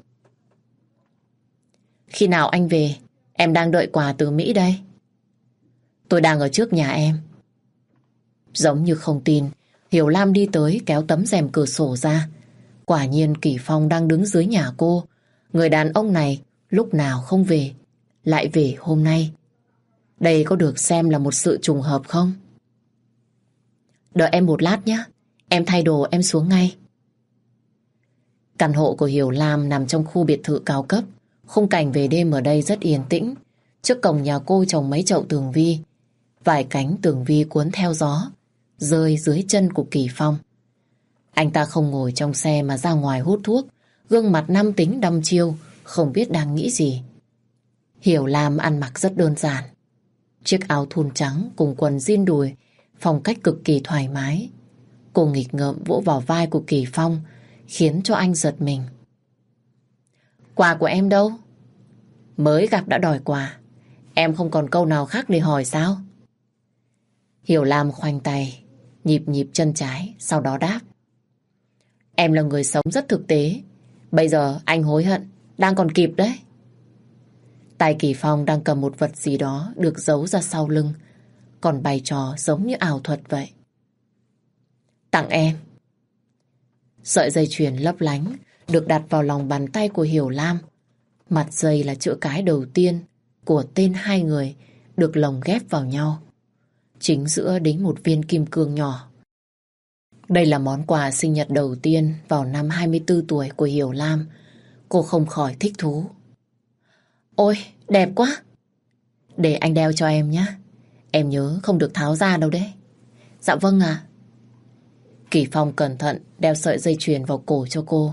Khi nào anh về? Em đang đợi quà từ Mỹ đây. Tôi đang ở trước nhà em. Giống như không tin, Hiểu Lam đi tới kéo tấm rèm cửa sổ ra. Quả nhiên Kỳ Phong đang đứng dưới nhà cô. Người đàn ông này lúc nào không về, lại về hôm nay. Đây có được xem là một sự trùng hợp không? Đợi em một lát nhé. Em thay đồ em xuống ngay. Căn hộ của Hiểu Lam nằm trong khu biệt thự cao cấp. Khung cảnh về đêm ở đây rất yên tĩnh. Trước cổng nhà cô trồng mấy chậu tường vi. Vài cánh tường vi cuốn theo gió, rơi dưới chân của Kỳ Phong. Anh ta không ngồi trong xe mà ra ngoài hút thuốc. Gương mặt nam tính đăm chiêu, không biết đang nghĩ gì. Hiểu Lam ăn mặc rất đơn giản. Chiếc áo thun trắng cùng quần jean đùi, phong cách cực kỳ thoải mái. Cô nghịch ngợm vỗ vào vai của Kỳ Phong, khiến cho anh giật mình. Quà của em đâu? Mới gặp đã đòi quà. Em không còn câu nào khác để hỏi sao? Hiểu Lam khoanh tay, nhịp nhịp chân trái, sau đó đáp. Em là người sống rất thực tế. Bây giờ anh hối hận, đang còn kịp đấy. Tay Kỳ Phong đang cầm một vật gì đó được giấu ra sau lưng, còn bày trò giống như ảo thuật vậy. Tặng em. Sợi dây chuyền lấp lánh được đặt vào lòng bàn tay của Hiểu Lam. Mặt dây là chữ cái đầu tiên của tên hai người được lồng ghép vào nhau. Chính giữa đính một viên kim cương nhỏ. Đây là món quà sinh nhật đầu tiên vào năm hai mươi tư tuổi của Hiểu Lam. Cô không khỏi thích thú. Ôi, đẹp quá. Để anh đeo cho em nhé. Em nhớ không được tháo ra đâu đấy. Dạ vâng ạ. Kỳ Phong cẩn thận đeo sợi dây chuyền vào cổ cho cô,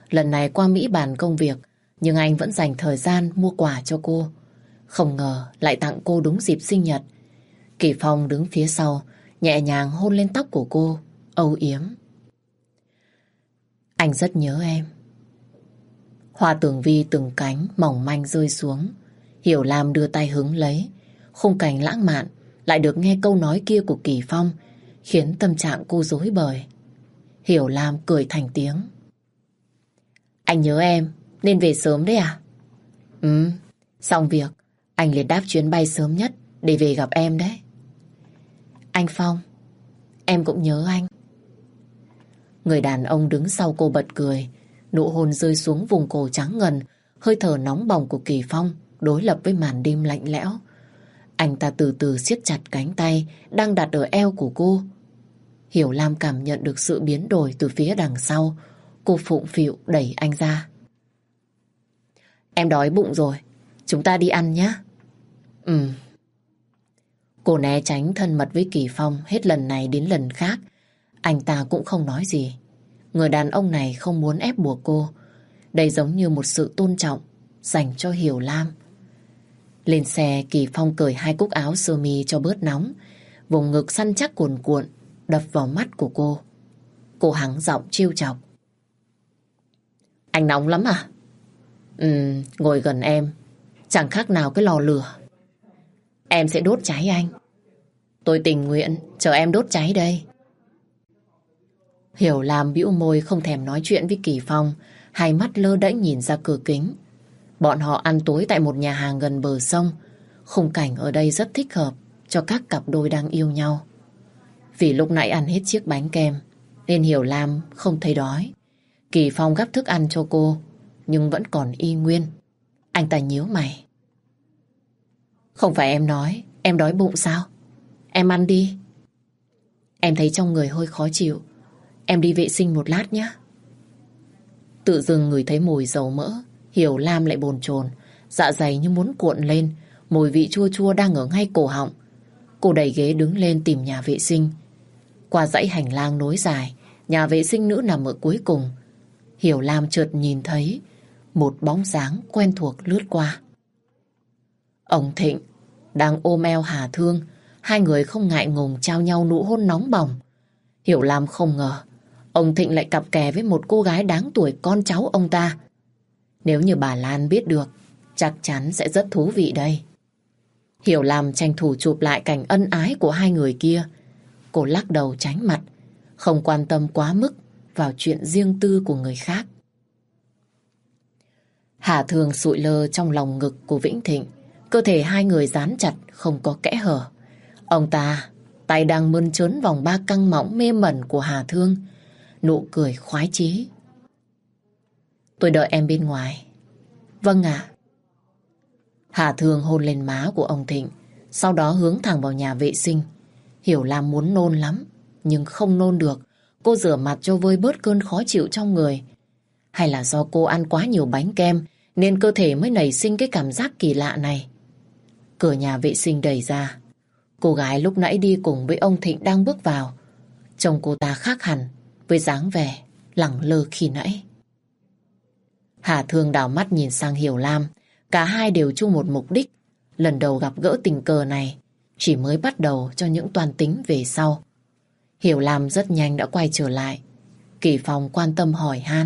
Lần này qua Mỹ bàn công việc, nhưng anh vẫn dành thời gian mua quà cho cô. Không ngờ lại tặng cô đúng dịp sinh nhật. Kỳ Phong đứng phía sau, nhẹ nhàng hôn lên tóc của cô, âu yếm. Anh rất nhớ em. Hoa tường vi từng cánh mỏng manh rơi xuống. Hiểu Lam đưa tay hứng lấy. Khung cảnh lãng mạn lại được nghe câu nói kia của Kỳ Phong, khiến tâm trạng cô rối bời. Hiểu Lam cười thành tiếng. Anh nhớ em nên về sớm đấy à? Ừ, xong việc anh liền đáp chuyến bay sớm nhất để về gặp em đấy. Anh Phong, em cũng nhớ anh. Người đàn ông đứng sau cô bật cười. Nụ hôn rơi xuống vùng cổ trắng ngần. Hơi thở nóng bỏng của Kỳ Phong đối lập với màn đêm lạnh lẽo. Anh ta từ từ siết chặt cánh tay đang đặt ở eo của cô. Hiểu Lam cảm nhận được sự biến đổi từ phía đằng sau. Cô phụng phịu đẩy anh ra. Em đói bụng rồi, chúng ta đi ăn nhé. Ừ. Cô né tránh thân mật với Kỳ Phong hết lần này đến lần khác. Anh ta cũng không nói gì. Người đàn ông này không muốn ép buộc cô. Đây giống như một sự tôn trọng dành cho Hiểu Lam. Lên xe, Kỳ Phong cởi hai cúc áo sơ mi cho bớt nóng. Vùng ngực săn chắc cuồn cuộn đập vào mắt của cô. Cô hắng giọng trêu chọc. Anh nóng lắm à? Ừ, ngồi gần em chẳng khác nào cái lò lửa. Em sẽ đốt cháy anh. Tôi tình nguyện chờ em đốt cháy đây. Hiểu Lam bĩu môi không thèm nói chuyện với Kỳ Phong, hai mắt lơ đễnh nhìn ra cửa kính. Bọn họ ăn tối tại một nhà hàng gần bờ sông. Khung cảnh ở đây rất thích hợp cho các cặp đôi đang yêu nhau. Vì lúc nãy ăn hết chiếc bánh kem nên Hiểu Lam không thấy đói. Kỳ Phong gắp thức ăn cho cô nhưng vẫn còn y nguyên. Anh ta nhíu mày. Không phải em nói em đói bụng sao? Em ăn đi. Em thấy trong người hơi khó chịu. Em đi vệ sinh một lát nhé. Tự dưng ngửi thấy mùi dầu mỡ, Hiểu Lam lại bồn chồn, dạ dày như muốn cuộn lên. Mùi vị chua chua đang ở ngay cổ họng. Cô đẩy ghế đứng lên tìm nhà vệ sinh. Qua dãy hành lang nối dài, nhà vệ sinh nữ nằm ở cuối cùng. Hiểu Lam chợt nhìn thấy một bóng dáng quen thuộc lướt qua. Ông Thịnh đang ôm eo Hà Thương. Hai người không ngại ngùng trao nhau nụ hôn nóng bỏng. Hiểu Lam không ngờ ông Thịnh lại cặp kè với một cô gái đáng tuổi con cháu ông ta. Nếu như bà Lan biết được, chắc chắn sẽ rất thú vị đây. Hiểu Lam tranh thủ chụp lại cảnh ân ái của hai người kia. Cô lắc đầu tránh mặt, không quan tâm quá mức vào chuyện riêng tư của người khác. Hà Thương sụi lơ trong lòng ngực của Vĩnh Thịnh. Cơ thể hai người dán chặt, không có kẽ hở. Ông ta, tay đang mơn trớn vòng ba căng mỏng mê mẩn của Hà Thương. Nụ cười khoái chí. Tôi đợi em bên ngoài. Vâng ạ. Hà Thương hôn lên má của ông Thịnh, sau đó hướng thẳng vào nhà vệ sinh. Hiểu Lam muốn nôn lắm, nhưng không nôn được. Cô rửa mặt cho vơi bớt cơn khó chịu trong người. Hay là do cô ăn quá nhiều bánh kem nên cơ thể mới nảy sinh cái cảm giác kỳ lạ này. Cửa nhà vệ sinh đẩy ra. Cô gái lúc nãy đi cùng với ông Thịnh đang bước vào. Trông cô ta khác hẳn với dáng vẻ lẳng lơ khi nãy. Hà Thương đảo mắt nhìn sang Hiểu Lam. Cả hai đều chung một mục đích. Lần đầu gặp gỡ tình cờ này chỉ mới bắt đầu cho những toan tính về sau. Hiểu Lam rất nhanh đã quay trở lại. Kỳ Phong quan tâm hỏi han.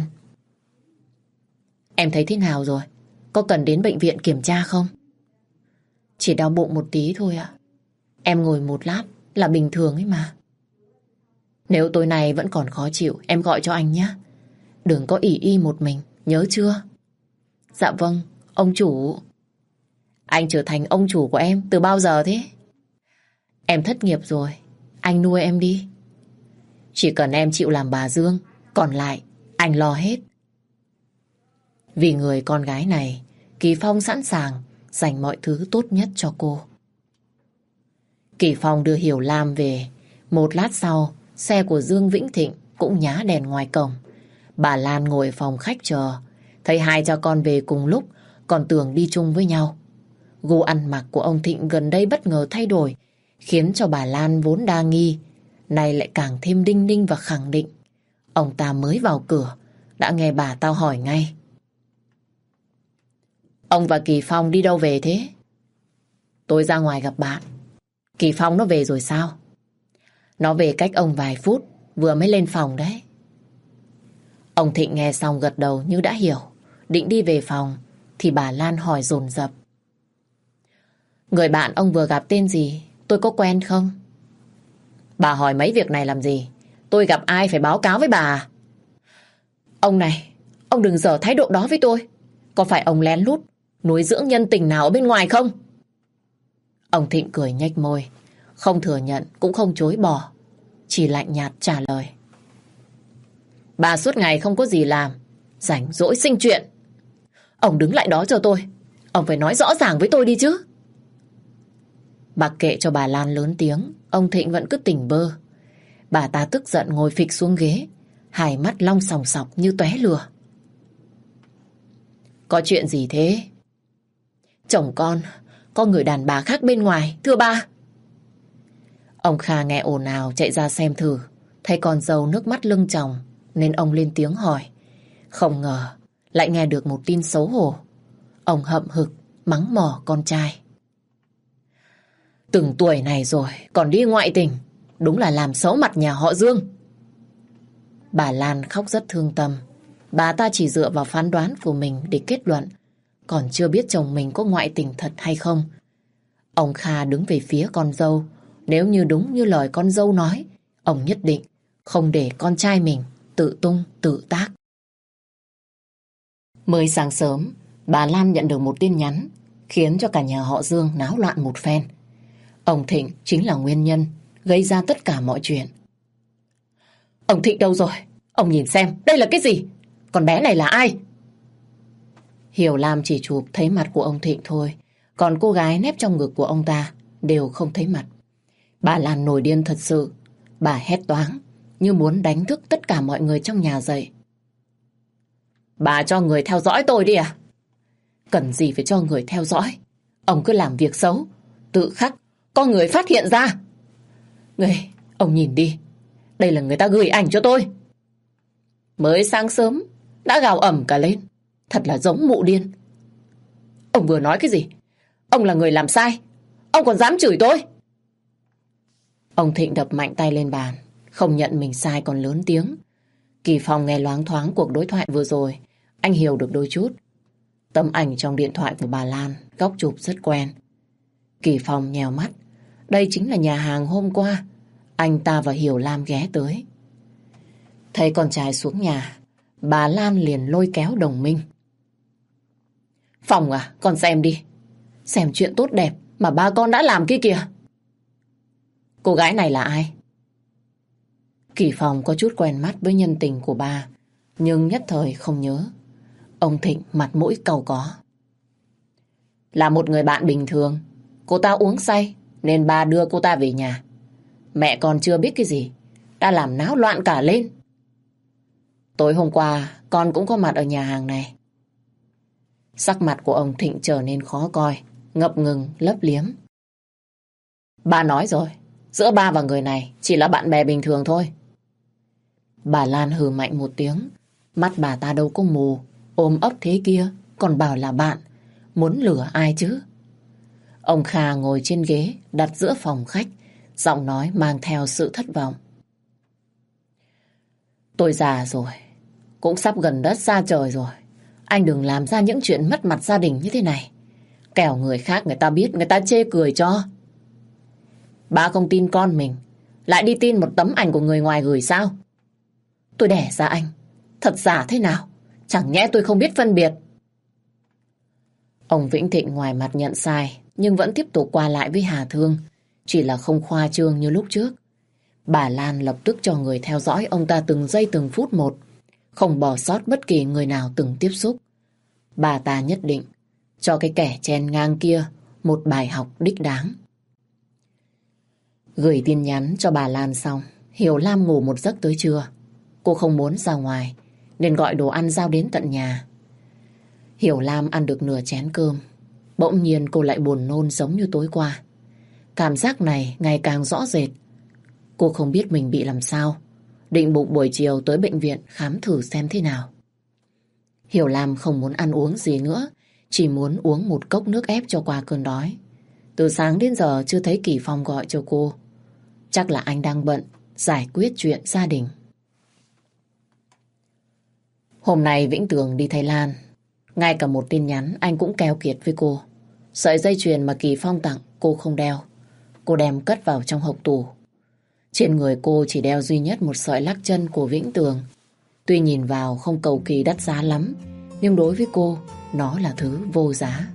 Em thấy thế nào rồi? Có cần đến bệnh viện kiểm tra không? Chỉ đau bụng một tí thôi ạ. Em ngồi một lát là bình thường ấy mà. Nếu tối nay vẫn còn khó chịu, em gọi cho anh nhé. Đừng có ỷ y một mình, nhớ chưa? Dạ vâng, ông chủ. Anh trở thành ông chủ của em từ bao giờ thế? Em thất nghiệp rồi, anh nuôi em đi. Chỉ cần em chịu làm bà Dương, còn lại anh lo hết. Vì người con gái này, Kỳ Phong sẵn sàng dành mọi thứ tốt nhất cho cô. Kỳ Phong đưa Hiểu Lam về. Một lát sau, xe của Dương Vĩnh Thịnh cũng nhá đèn ngoài cổng. Bà Lan ngồi phòng khách chờ. Thấy hai cha con về cùng lúc, còn tưởng đi chung với nhau. Gu ăn mặc của ông Thịnh gần đây bất ngờ thay đổi, khiến cho bà Lan vốn đa nghi nay lại càng thêm đinh ninh và khẳng định. Ông ta mới vào cửa, đã nghe bà tao hỏi ngay. Ông và Kỳ Phong đi đâu về thế? Tôi ra ngoài gặp bạn. Kỳ Phong nó về rồi sao? Nó về cách ông vài phút, vừa mới lên phòng đấy. Ông Thịnh nghe xong gật đầu như đã hiểu. Định đi về phòng thì bà Lan hỏi dồn dập. Người bạn ông vừa gặp tên gì? Tôi có quen không? Bà hỏi mấy việc này làm gì? Tôi gặp ai phải báo cáo với bà à? Ông này, ông đừng dở thái độ đó với tôi. Có phải ông lén lút nuôi dưỡng nhân tình nào ở bên ngoài không? Ông Thịnh cười nhếch môi, không thừa nhận cũng không chối bỏ, chỉ lạnh nhạt trả lời. Bà suốt ngày không có gì làm, rảnh rỗi sinh chuyện. Ông đứng lại đó cho tôi. Ông phải nói rõ ràng với tôi đi chứ. Mặc kệ cho bà Lan lớn tiếng, ông Thịnh vẫn cứ tỉnh bơ. Bà ta tức giận ngồi phịch xuống ghế, hai mắt long sòng sọc như tóe lửa. Có chuyện gì thế? Chồng con có người đàn bà khác bên ngoài, thưa ba. Ông Kha nghe ồn ào chạy ra xem thử, thấy con dâu nước mắt lưng tròng nên ông lên tiếng hỏi. Không ngờ lại nghe được một tin xấu hổ. Ông hậm hực mắng mỏ con trai. Từng tuổi này rồi còn đi ngoại tình, đúng là làm xấu mặt nhà họ Dương. Bà Lan khóc rất thương tâm. Bà ta chỉ dựa vào phán đoán của mình để kết luận, còn chưa biết chồng mình có ngoại tình thật hay không. Ông Kha đứng về phía con dâu. Nếu như đúng như lời con dâu nói, ông nhất định không để con trai mình tự tung tự tác. Mới sáng sớm, bà Lan nhận được một tin nhắn khiến cho cả nhà họ Dương náo loạn một phen. Ông Thịnh chính là nguyên nhân gây ra tất cả mọi chuyện. Ông Thịnh đâu rồi? Ông nhìn xem, đây là cái gì? Con bé này là ai? Hiểu Lam chỉ chụp thấy mặt của ông Thịnh thôi, còn cô gái nép trong ngực của ông ta đều không thấy mặt. Bà Lan nổi điên thật sự. Bà hét toáng như muốn đánh thức tất cả mọi người trong nhà dậy. Bà cho người theo dõi tôi đi à? Cần gì phải cho người theo dõi? Ông cứ làm việc xấu, tự khắc có người phát hiện ra. Người, ông nhìn đi, đây là người ta gửi ảnh cho tôi. Mới sáng sớm đã gào ẩm cả lên, thật là giống mụ điên. Ông vừa nói cái gì? Ông là người làm sai, ông còn dám chửi tôi? Ông Thịnh đập mạnh tay lên bàn, không nhận mình sai còn lớn tiếng. Kỳ Phong nghe loáng thoáng cuộc đối thoại vừa rồi, anh hiểu được đôi chút. Tấm ảnh trong điện thoại của bà Lan, góc chụp rất quen. Kỳ Phong nhèo mắt, đây chính là nhà hàng hôm qua anh ta và Hiểu Lam ghé tới. Thấy con trai xuống nhà, bà Lan liền lôi kéo Đồng Minh. Phong à, con xem đi, xem chuyện tốt đẹp mà ba con đã làm kia kìa. Cô gái này là ai? Kỳ Phong có chút quen mắt với nhân tình của ba, nhưng nhất thời không nhớ. Ông Thịnh mặt mũi cau có. Là một người bạn bình thường. Cô ta uống say nên ba đưa cô ta về nhà. Mẹ còn chưa biết cái gì đã làm náo loạn cả lên. Tối hôm qua con cũng có mặt ở nhà hàng này. Sắc mặt của ông Thịnh trở nên khó coi, ngập ngừng lấp liếm. Ba nói rồi, giữa ba và người này chỉ là bạn bè bình thường thôi. Bà Lan hừ mạnh một tiếng. Mắt bà ta đâu có mù, ôm ấp thế kia còn bảo là bạn. Muốn lừa ai chứ? Ông Kha ngồi trên ghế đặt giữa phòng khách, giọng nói mang theo sự thất vọng. Tôi già rồi, cũng sắp gần đất xa trời rồi. Anh đừng làm ra những chuyện mất mặt gia đình như thế này. Kẻo người khác người ta biết, người ta chê cười cho. Ba không tin con mình, lại đi tin một tấm ảnh của người ngoài gửi sao? Tôi đẻ ra anh, thật giả thế nào? Chẳng nhẽ tôi không biết phân biệt. Ông Vĩnh Thịnh ngoài mặt nhận sai, nhưng vẫn tiếp tục qua lại với Hà Thương, chỉ là không khoa trương như lúc trước. Bà Lan lập tức cho người theo dõi ông ta từng giây từng phút một, không bỏ sót bất kỳ người nào từng tiếp xúc. Bà ta nhất định cho cái kẻ chen ngang kia một bài học đích đáng. Gửi tin nhắn cho bà Lan xong, Hiểu Lam ngủ một giấc tới trưa. Cô không muốn ra ngoài nên gọi đồ ăn giao đến tận nhà. Hiểu Lam ăn được nửa chén cơm, bỗng nhiên cô lại buồn nôn giống như tối qua. Cảm giác này ngày càng rõ rệt. Cô không biết mình bị làm sao, định bụng buổi chiều tới bệnh viện khám thử xem thế nào. Hiểu Lam không muốn ăn uống gì nữa, chỉ muốn uống một cốc nước ép cho qua cơn đói. Từ sáng đến giờ chưa thấy Kỳ Phong gọi cho cô. Chắc là anh đang bận giải quyết chuyện gia đình. Hôm nay Vĩnh Tường đi Thái Lan. Ngay cả một tin nhắn anh cũng keo kiệt với cô. Sợi dây chuyền mà Kỳ Phong tặng cô không đeo. Cô đem cất vào trong hộc tủ. Trên người cô chỉ đeo duy nhất một sợi lắc chân của Vĩnh Tường. Tuy nhìn vào không cầu kỳ đắt giá lắm, nhưng đối với cô, nó là thứ vô giá.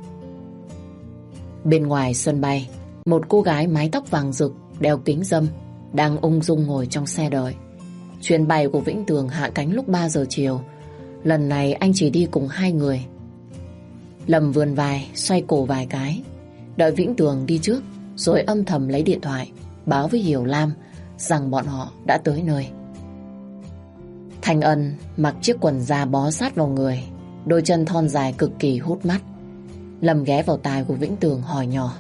Bên ngoài sân bay, một cô gái mái tóc vàng rực, đeo kính râm, đang ung dung ngồi trong xe đợi. Chuyến bay của Vĩnh Tường hạ cánh lúc ba giờ chiều. Lần này anh chỉ đi cùng hai người. Lâm vươn vai, xoay cổ vài cái, đợi Vĩnh Tường đi trước, rồi âm thầm lấy điện thoại, báo với Hiểu Lam rằng bọn họ đã tới nơi. Thanh Ân mặc chiếc quần da bó sát vào người, đôi chân thon dài cực kỳ hút mắt. Lâm ghé vào tai của Vĩnh Tường hỏi nhỏ: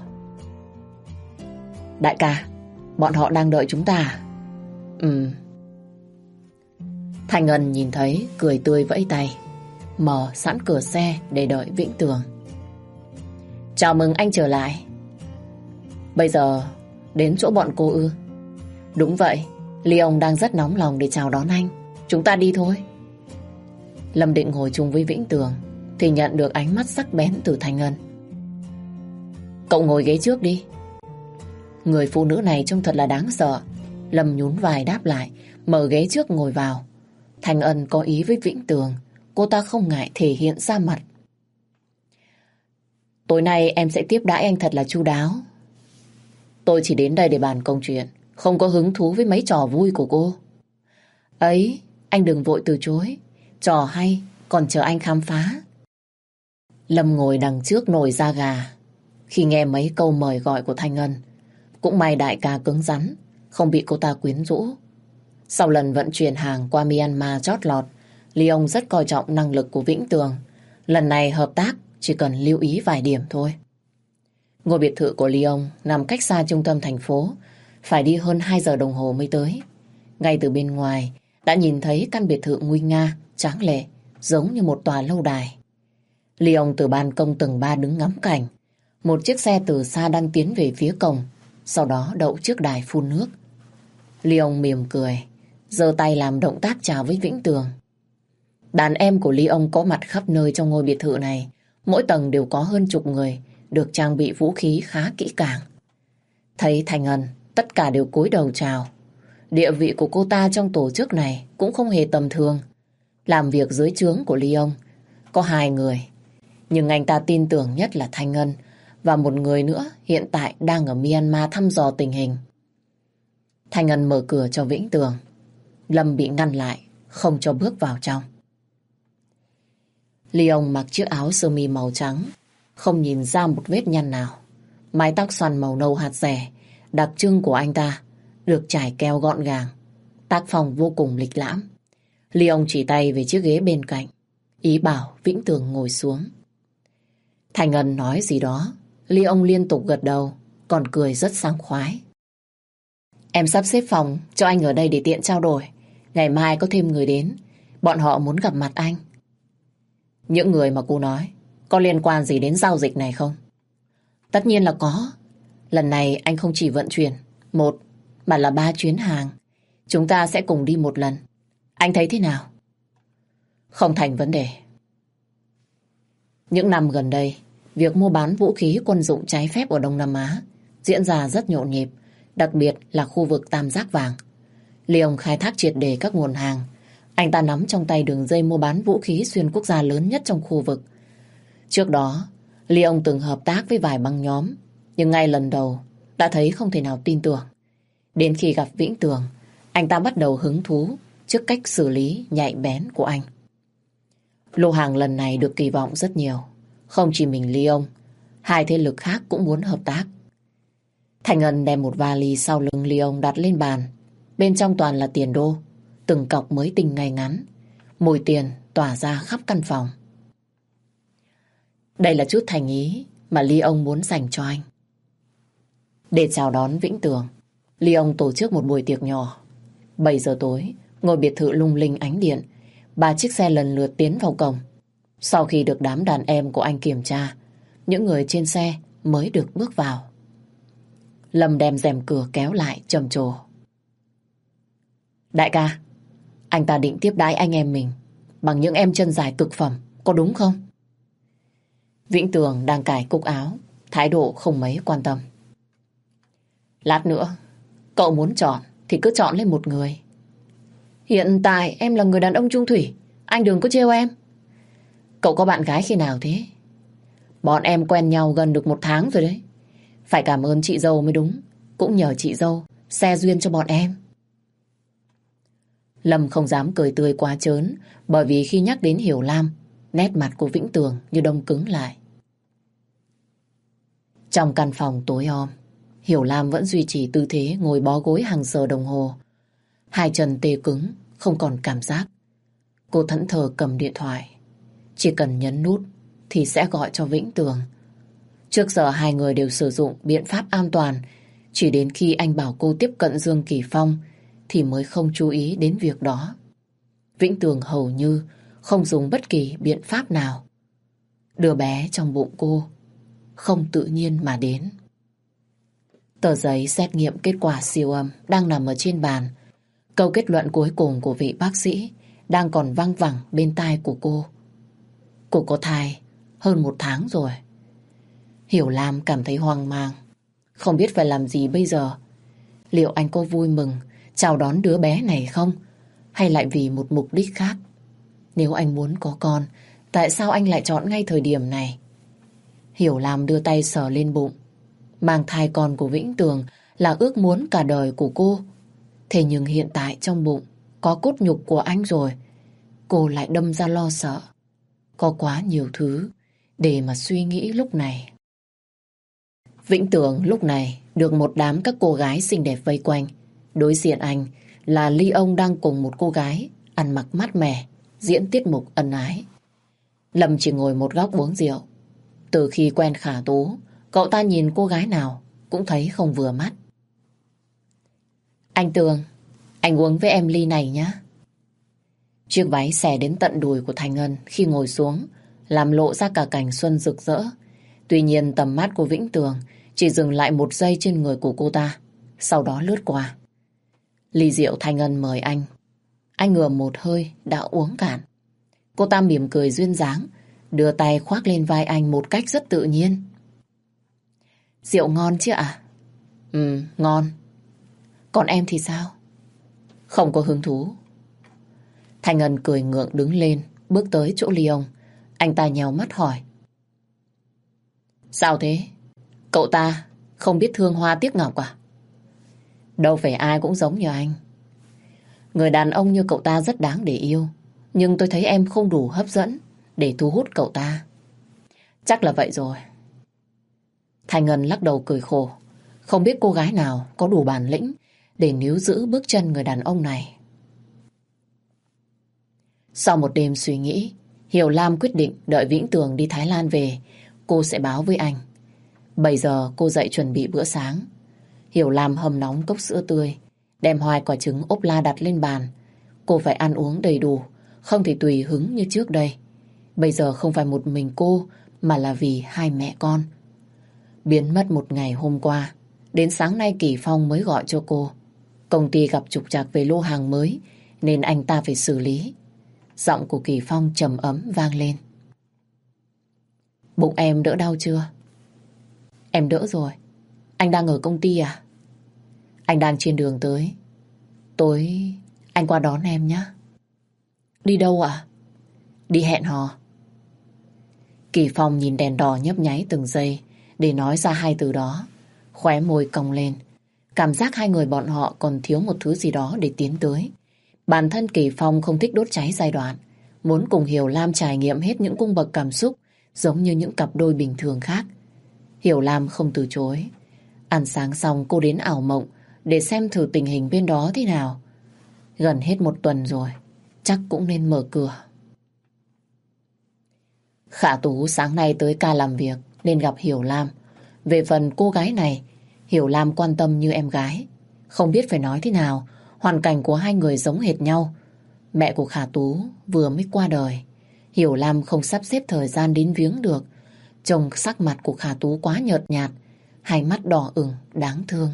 Đại ca, bọn họ đang đợi chúng ta à? Ừ. Thanh Ân nhìn thấy, cười tươi vẫy tay, mở sẵn cửa xe để đợi Vĩnh Tường. Chào mừng anh trở lại. Bây giờ đến chỗ bọn cô ư? Đúng vậy, Leon đang rất nóng lòng để chào đón anh. Chúng ta đi thôi. Lâm định ngồi chung với Vĩnh Tường thì nhận được ánh mắt sắc bén từ Thanh Ân. Cậu ngồi ghế trước đi. Người phụ nữ này trông thật là đáng sợ. Lâm nhún vai đáp lại, mở ghế trước ngồi vào. Thanh Ân có ý với Vĩnh Tường, cô ta không ngại thể hiện ra mặt. Tối nay em sẽ tiếp đãi anh thật là chu đáo. Tôi chỉ đến đây để bàn công chuyện, không có hứng thú với mấy trò vui của cô. Ấy, anh đừng vội từ chối. Trò hay, còn chờ anh khám phá. Lâm ngồi đằng trước nổi da gà khi nghe mấy câu mời gọi của Thanh Ân. Cũng may đại ca cứng rắn, không bị cô ta quyến rũ. Sau lần vận chuyển hàng qua Myanmar chót lọt, Leon rất coi trọng năng lực của Vĩnh Tường. Lần này hợp tác chỉ cần lưu ý vài điểm thôi. Ngôi biệt thự của Leon nằm cách xa trung tâm thành phố, phải đi hơn hai giờ đồng hồ mới tới. Ngay từ bên ngoài đã nhìn thấy căn biệt thự nguy nga, tráng lệ, giống như một tòa lâu đài. Leon từ ban công tầng ba đứng ngắm cảnh. Một chiếc xe từ xa đang tiến về phía cổng, sau đó đậu trước đài phun nước. Leon mỉm cười, giơ tay làm động tác chào với Vĩnh Tường. Đàn em của Leon có mặt khắp nơi trong ngôi biệt thự này. Mỗi tầng đều có hơn chục người, được trang bị vũ khí khá kỹ càng. Thấy Thanh Ân, tất cả đều cúi đầu chào. Địa vị của cô ta trong tổ chức này cũng không hề tầm thường. Làm việc dưới trướng của Leon có hai người, nhưng anh ta tin tưởng nhất là Thanh Ân, và một người nữa hiện tại đang ở Myanmar thăm dò tình hình. Thanh Ân mở cửa cho Vĩnh Tường. Lâm bị ngăn lại, không cho bước vào trong. Leon mặc chiếc áo sơ mi màu trắng, không nhìn ra một vết nhăn nào. Mái tóc xoăn màu nâu hạt rẻ, đặc trưng của anh ta, được trải keo gọn gàng. Tác phong vô cùng lịch lãm. Leon chỉ tay về chiếc ghế bên cạnh, ý bảo Vĩnh Tường ngồi xuống. Thanh Ân nói gì đó, Leon liên tục gật đầu, còn cười rất sảng khoái. Em sắp xếp phòng cho anh ở đây để tiện trao đổi. Ngày mai có thêm người đến, bọn họ muốn gặp mặt anh. Những người mà cô nói có liên quan gì đến giao dịch này không? Tất nhiên là có. Lần này anh không chỉ vận chuyển một, mà là ba chuyến hàng. Chúng ta sẽ cùng đi một lần. Anh thấy thế nào? Không thành vấn đề. Những năm gần đây, việc mua bán vũ khí quân dụng trái phép ở Đông Nam Á diễn ra rất nhộn nhịp, đặc biệt là khu vực Tam Giác Vàng. Leon khai thác triệt để các nguồn hàng. Anh ta nắm trong tay đường dây mua bán vũ khí xuyên quốc gia lớn nhất trong khu vực. Trước đó, Leon từng hợp tác với vài băng nhóm, nhưng ngay lần đầu đã thấy không thể nào tin tưởng. Đến khi gặp Vĩnh Tường, anh ta bắt đầu hứng thú trước cách xử lý nhạy bén của anh. Lô hàng lần này được kỳ vọng rất nhiều. Không chỉ mình Leon, hai thế lực khác cũng muốn hợp tác. Thanh Ân đem một vali sau lưng Leon đặt lên bàn. Bên trong toàn là tiền đô, từng cọc mới tinh ngay ngắn. Mùi tiền tỏa ra khắp căn phòng. Đây là chút thành ý mà Leon muốn dành cho anh. Để chào đón Vĩnh Tường, Leon tổ chức một buổi tiệc nhỏ. bảy giờ tối, ngôi biệt thự lung linh ánh điện. Ba chiếc xe lần lượt tiến vào cổng, Sau khi được đám đàn em của anh kiểm tra, những người trên xe mới được bước vào. Lâm đem rèm cửa kéo lại trầm trồ. Đại ca, anh ta định tiếp đãi anh em mình bằng những em chân dài cực phẩm, có đúng không? Vĩnh Tường đang cài cúc áo, thái độ không mấy quan tâm. Lát nữa, cậu muốn chọn thì cứ chọn lên một người. Hiện tại em là người đàn ông chung thủy, anh đừng có trêu em. Cậu có bạn gái khi nào thế? Bọn em quen nhau gần được một tháng rồi đấy. Phải cảm ơn chị dâu mới đúng. Cũng nhờ chị dâu xe duyên cho bọn em. Lâm không dám cười tươi quá trớn, bởi vì khi nhắc đến Hiểu Lam, nét mặt của Vĩnh Tường như đông cứng lại. Trong căn phòng tối om, Hiểu Lam vẫn duy trì tư thế ngồi bó gối hàng giờ đồng hồ. Hai chân tê cứng, không còn cảm giác. Cô thẫn thờ cầm điện thoại. Chỉ cần nhấn nút thì sẽ gọi cho Vĩnh Tường. Trước giờ hai người đều sử dụng biện pháp an toàn. Chỉ đến khi anh bảo cô tiếp cận Dương Kỳ Phong thì mới không chú ý đến việc đó. Vĩnh Tường hầu như không dùng bất kỳ biện pháp nào. Đứa bé trong bụng cô không tự nhiên mà đến. Tờ giấy xét nghiệm kết quả siêu âm đang nằm ở trên bàn. Câu kết luận cuối cùng của vị bác sĩ đang còn văng vẳng bên tai của cô. Cô có thai hơn một tháng rồi. Hiểu Lam cảm thấy hoang mang, không biết phải làm gì bây giờ. Liệu anh có vui mừng chào đón đứa bé này không? Hay lại vì một mục đích khác? Nếu anh muốn có con, tại sao anh lại chọn ngay thời điểm này? Hiểu Lam đưa tay sờ lên bụng. Mang thai con của Vĩnh Tường là ước muốn cả đời của cô. Thế nhưng hiện tại trong bụng có cốt nhục của anh rồi. Cô lại đâm ra lo sợ. Có quá nhiều thứ để mà suy nghĩ lúc này. Vĩnh Tường lúc này được một đám các cô gái xinh đẹp vây quanh. Đối diện anh là Ly Ông đang cùng một cô gái ăn mặc mát mẻ, diễn tiết mục ân ái. Lâm chỉ ngồi một góc uống rượu. Từ khi quen Khả Tú, cậu ta nhìn cô gái nào cũng thấy không vừa mắt. Anh Tường, anh uống với em ly này nhé. Chiếc váy xẻ đến tận đùi của Thanh Ngân khi ngồi xuống, làm lộ ra cả cảnh xuân rực rỡ. Tuy nhiên tầm mắt của Vĩnh Tường chỉ dừng lại một giây trên người của cô ta, sau đó lướt qua. Ly rượu Thanh Ngân mời anh. Anh ngửa một hơi đã uống cạn. Cô ta mỉm cười duyên dáng, đưa tay khoác lên vai anh một cách rất tự nhiên. Rượu ngon chứ ạ? Ừ, ngon. Còn em thì sao? Không có hứng thú. Thanh Ngân cười ngượng đứng lên, bước tới chỗ Ly Ông. Anh ta nhèo mắt hỏi. Sao thế? Cậu ta không biết thương hoa tiếc ngọc à? Đâu phải ai cũng giống như anh. Người đàn ông như cậu ta rất đáng để yêu, nhưng tôi thấy em không đủ hấp dẫn để thu hút cậu ta. Chắc là vậy rồi. Thanh Ngân lắc đầu cười khổ. Không biết cô gái nào có đủ bản lĩnh để níu giữ bước chân người đàn ông này. Sau một đêm suy nghĩ, Hiểu Lam quyết định đợi Vĩnh Tường đi Thái Lan về, cô sẽ báo với anh. Bây giờ cô dậy chuẩn bị bữa sáng. Hiểu Lam hầm nóng cốc sữa tươi, đem hai quả trứng ốp la đặt lên bàn. Cô phải ăn uống đầy đủ, không thể tùy hứng như trước đây. Bây giờ không phải một mình cô, mà là vì hai mẹ con. Biến mất một ngày hôm qua, đến sáng nay Kỳ Phong mới gọi cho cô. Công ty gặp trục trặc về lô hàng mới, nên anh ta phải xử lý. Giọng của Kỳ Phong trầm ấm vang lên. Bụng em đỡ đau chưa? Em đỡ rồi. Anh đang ở công ty à? Anh đang trên đường tới. Tối anh qua đón em nhé. Đi đâu ạ? Đi hẹn hò. Kỳ Phong nhìn đèn đỏ nhấp nháy từng giây để nói ra hai từ đó. Khóe môi cong lên. Cảm giác hai người bọn họ còn thiếu một thứ gì đó để tiến tới. Bản thân Kỳ Phong không thích đốt cháy giai đoạn, muốn cùng Hiểu Lam trải nghiệm hết những cung bậc cảm xúc giống như những cặp đôi bình thường khác. Hiểu Lam không từ chối. Ăn sáng xong cô đến ảo mộng để xem thử tình hình bên đó thế nào. Gần hết một tuần rồi, chắc cũng nên mở cửa. Khả Tú sáng nay tới ca làm việc nên gặp Hiểu Lam. Về phần cô gái này, Hiểu Lam quan tâm như em gái. Không biết phải nói thế nào, hoàn cảnh của hai người giống hệt nhau. Mẹ của Khả Tú vừa mới qua đời. Hiểu Lam không sắp xếp thời gian đến viếng được. Trông sắc mặt của Khả Tú quá nhợt nhạt, hai mắt đỏ ửng đáng thương.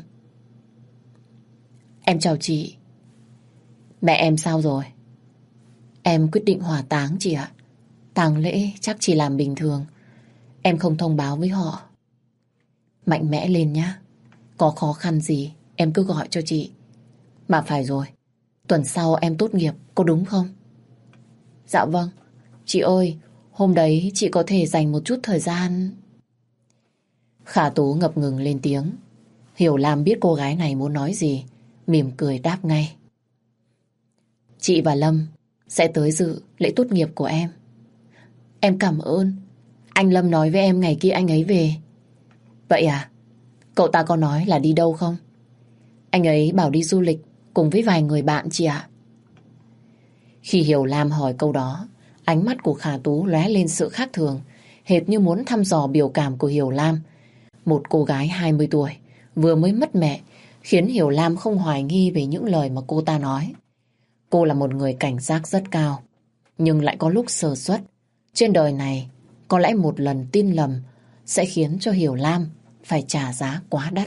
Em chào chị. Mẹ em sao rồi? Em quyết định hỏa táng chị ạ. Tang lễ chắc chỉ làm bình thường. Em không thông báo với họ. Mạnh mẽ lên nhá. Có khó khăn gì em cứ gọi cho chị. Mà phải rồi, tuần sau em tốt nghiệp, có đúng không? Dạ vâng. Chị ơi, hôm đấy chị có thể dành một chút thời gian. Khả Tú ngập ngừng lên tiếng. Hiểu Lam biết cô gái này muốn nói gì, mỉm cười đáp ngay. Chị và Lâm sẽ tới dự lễ tốt nghiệp của em. Em cảm ơn. Anh Lâm nói với em ngày kia anh ấy về. Vậy à? Cậu ta có nói là đi đâu không? Anh ấy bảo đi du lịch cùng với vài người bạn chị ạ. Khi Hiểu Lam hỏi câu đó, ánh mắt của Khả Tú lóe lên sự khác thường, hệt như muốn thăm dò biểu cảm của Hiểu Lam. Một cô gái hai mươi tuổi, vừa mới mất mẹ, khiến Hiểu Lam không hoài nghi về những lời mà cô ta nói. Cô là một người cảnh giác rất cao, nhưng lại có lúc sơ suất. Trên đời này, có lẽ một lần tin lầm sẽ khiến cho Hiểu Lam phải trả giá quá đắt.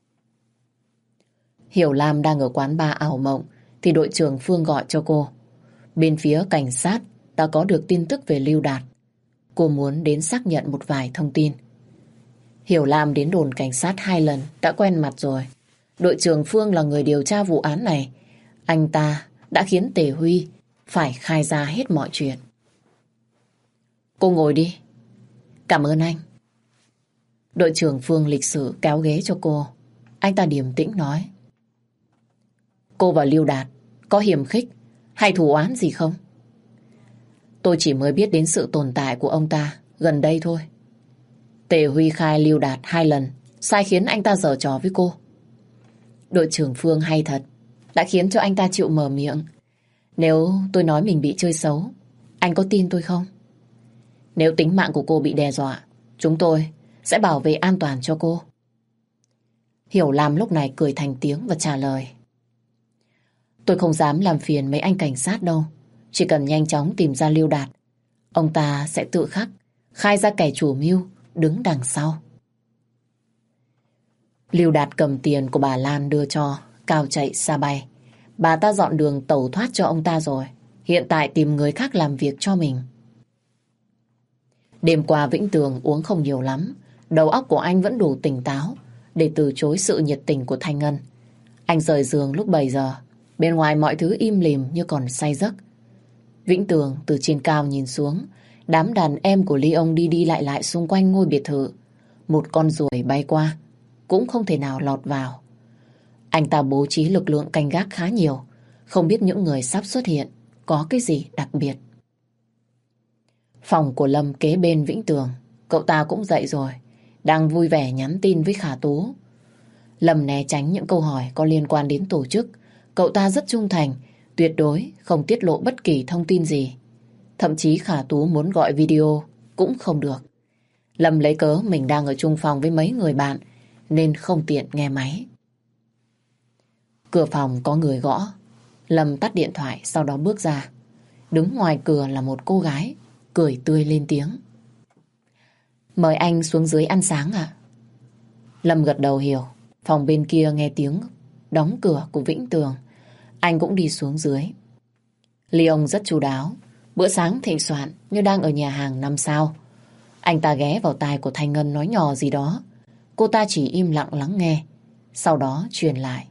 Hiểu Lam đang ở quán bar ảo mộng thì đội trưởng Phương gọi cho cô. Bên phía cảnh sát đã có được tin tức về Lưu Đạt. Cô muốn đến xác nhận một vài thông tin. Hiểu Lam đến đồn cảnh sát hai lần đã quen mặt rồi. Đội trưởng Phương là người điều tra vụ án này. Anh ta đã khiến Tề Huy phải khai ra hết mọi chuyện. Cô ngồi đi. Cảm ơn anh. Đội trưởng Phương lịch sự kéo ghế cho cô. Anh ta điềm tĩnh nói. Cô và Lưu Đạt có hiềm khích hay thù oán gì không? Tôi chỉ mới biết đến sự tồn tại của ông ta gần đây thôi. Tề Huy khai Lưu Đạt hai lần sai khiến anh ta giở trò với cô. Đội trưởng Phương hay thật, đã khiến cho anh ta chịu mở miệng. Nếu tôi nói mình bị chơi xấu, anh có tin tôi không? Nếu tính mạng của cô bị đe dọa, chúng tôi sẽ bảo vệ an toàn cho cô. Hiểu Lam lúc này cười thành tiếng và trả lời. Tôi không dám làm phiền mấy anh cảnh sát đâu. Chỉ cần nhanh chóng tìm ra Lưu Đạt, ông ta sẽ tự khắc khai ra kẻ chủ mưu đứng đằng sau. Lưu Đạt cầm tiền của bà Lan đưa cho, cao chạy xa bay. Bà ta dọn đường tẩu thoát cho ông ta rồi. Hiện tại tìm người khác làm việc cho mình. Đêm qua Vĩnh Tường uống không nhiều lắm. Đầu óc của anh vẫn đủ tỉnh táo để từ chối sự nhiệt tình của Thanh Ngân. Anh rời giường lúc bảy giờ. Bên ngoài mọi thứ im lìm như còn say giấc. Vĩnh Tường từ trên cao nhìn xuống. Đám đàn em của Ly ông đi đi lại lại xung quanh ngôi biệt thự. Một con ruồi bay qua cũng không thể nào lọt vào. Anh ta bố trí lực lượng canh gác khá nhiều. Không biết những người sắp xuất hiện có cái gì đặc biệt. Phòng của Lâm kế bên Vĩnh Tường. Cậu ta cũng dậy rồi, đang vui vẻ nhắn tin với Khả Tú. Lâm né tránh những câu hỏi có liên quan đến tổ chức. Cậu ta rất trung thành, tuyệt đối không tiết lộ bất kỳ thông tin gì. Thậm chí Khả Tú muốn gọi video cũng không được. Lâm lấy cớ mình đang ở chung phòng với mấy người bạn nên không tiện nghe máy. Cửa phòng có người gõ. Lâm tắt điện thoại sau đó bước ra. Đứng ngoài cửa là một cô gái cười tươi lên tiếng. Mời anh xuống dưới ăn sáng ạ. Lâm gật đầu hiểu. Phòng bên kia nghe tiếng đóng cửa của Vĩnh Tường. Anh cũng đi xuống dưới. Ly ông rất chu đáo. Bữa sáng thịnh soạn như đang ở nhà hàng năm sao. Anh ta ghé vào tai của Thanh Ngân nói nhỏ gì đó. Cô ta chỉ im lặng lắng nghe. Sau đó truyền lại.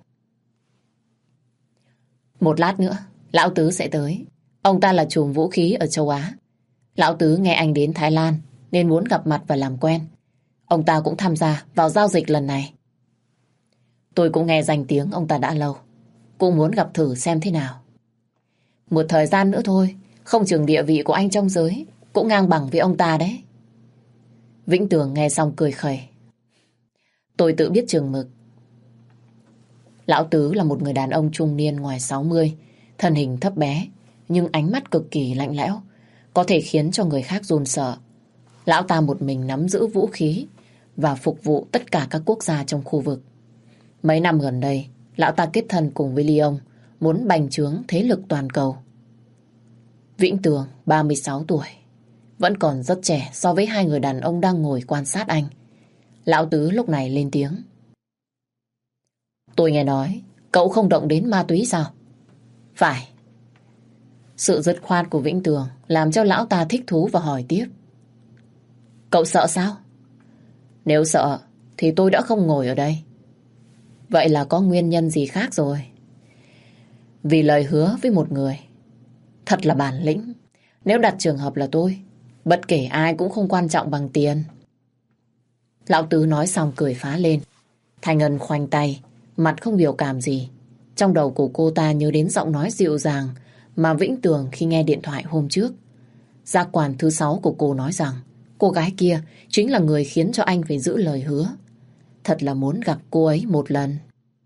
Một lát nữa, Lão Tứ sẽ tới. Ông ta là trùm vũ khí ở châu Á. Lão Tứ nghe anh đến Thái Lan nên muốn gặp mặt và làm quen. Ông ta cũng tham gia vào giao dịch lần này. Tôi cũng nghe danh tiếng ông ta đã lâu. Cũng muốn gặp thử xem thế nào. Một thời gian nữa thôi, không chừng địa vị của anh trong giới cũng ngang bằng với ông ta đấy. Vĩnh Tường nghe xong cười khẩy. Tôi tự biết chừng mực. Lão Tứ là một người đàn ông trung niên ngoài sáu mươi, thân hình thấp bé, nhưng ánh mắt cực kỳ lạnh lẽo, có thể khiến cho người khác run sợ. Lão ta một mình nắm giữ vũ khí và phục vụ tất cả các quốc gia trong khu vực. Mấy năm gần đây, lão ta kết thân cùng với Lyon, muốn bành trướng thế lực toàn cầu. Vĩnh Tường, ba mươi sáu tuổi, vẫn còn rất trẻ so với hai người đàn ông đang ngồi quan sát anh. Lão Tứ lúc này lên tiếng. Tôi nghe nói cậu không động đến ma túy sao? Phải. Sự dứt khoát của Vĩnh Tường làm cho lão ta thích thú và hỏi tiếp. Cậu sợ sao? Nếu sợ thì tôi đã không ngồi ở đây. Vậy là có nguyên nhân gì khác rồi? Vì lời hứa với một người. Thật là bản lĩnh. Nếu đặt trường hợp là tôi, bất kể ai cũng không quan trọng bằng tiền. Lão Tứ nói xong cười phá lên. Thanh Ngân khoanh tay, mặt không biểu cảm gì. Trong đầu của cô ta nhớ đến giọng nói dịu dàng mà Vĩnh Tường khi nghe điện thoại hôm trước. Giác quan thứ sáu của cô nói rằng cô gái kia chính là người khiến cho anh phải giữ lời hứa. Thật là muốn gặp cô ấy một lần.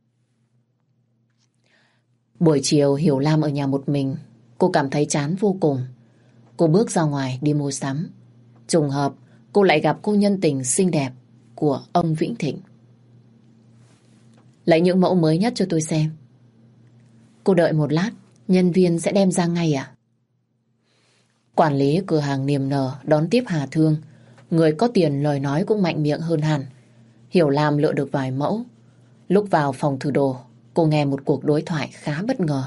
Buổi chiều Hiểu Lam ở nhà một mình, cô cảm thấy chán vô cùng. Cô bước ra ngoài đi mua sắm. Trùng hợp, cô lại gặp cô nhân tình xinh đẹp của ông Vĩnh Thịnh. Lấy những mẫu mới nhất cho tôi xem. Cô đợi một lát, nhân viên sẽ đem ra ngay à? Quản lý cửa hàng niềm nở đón tiếp Hà Thương. Người có tiền lời nói cũng mạnh miệng hơn hẳn. Hiểu Lam lựa được vài mẫu. Lúc vào phòng thử đồ, cô nghe một cuộc đối thoại khá bất ngờ.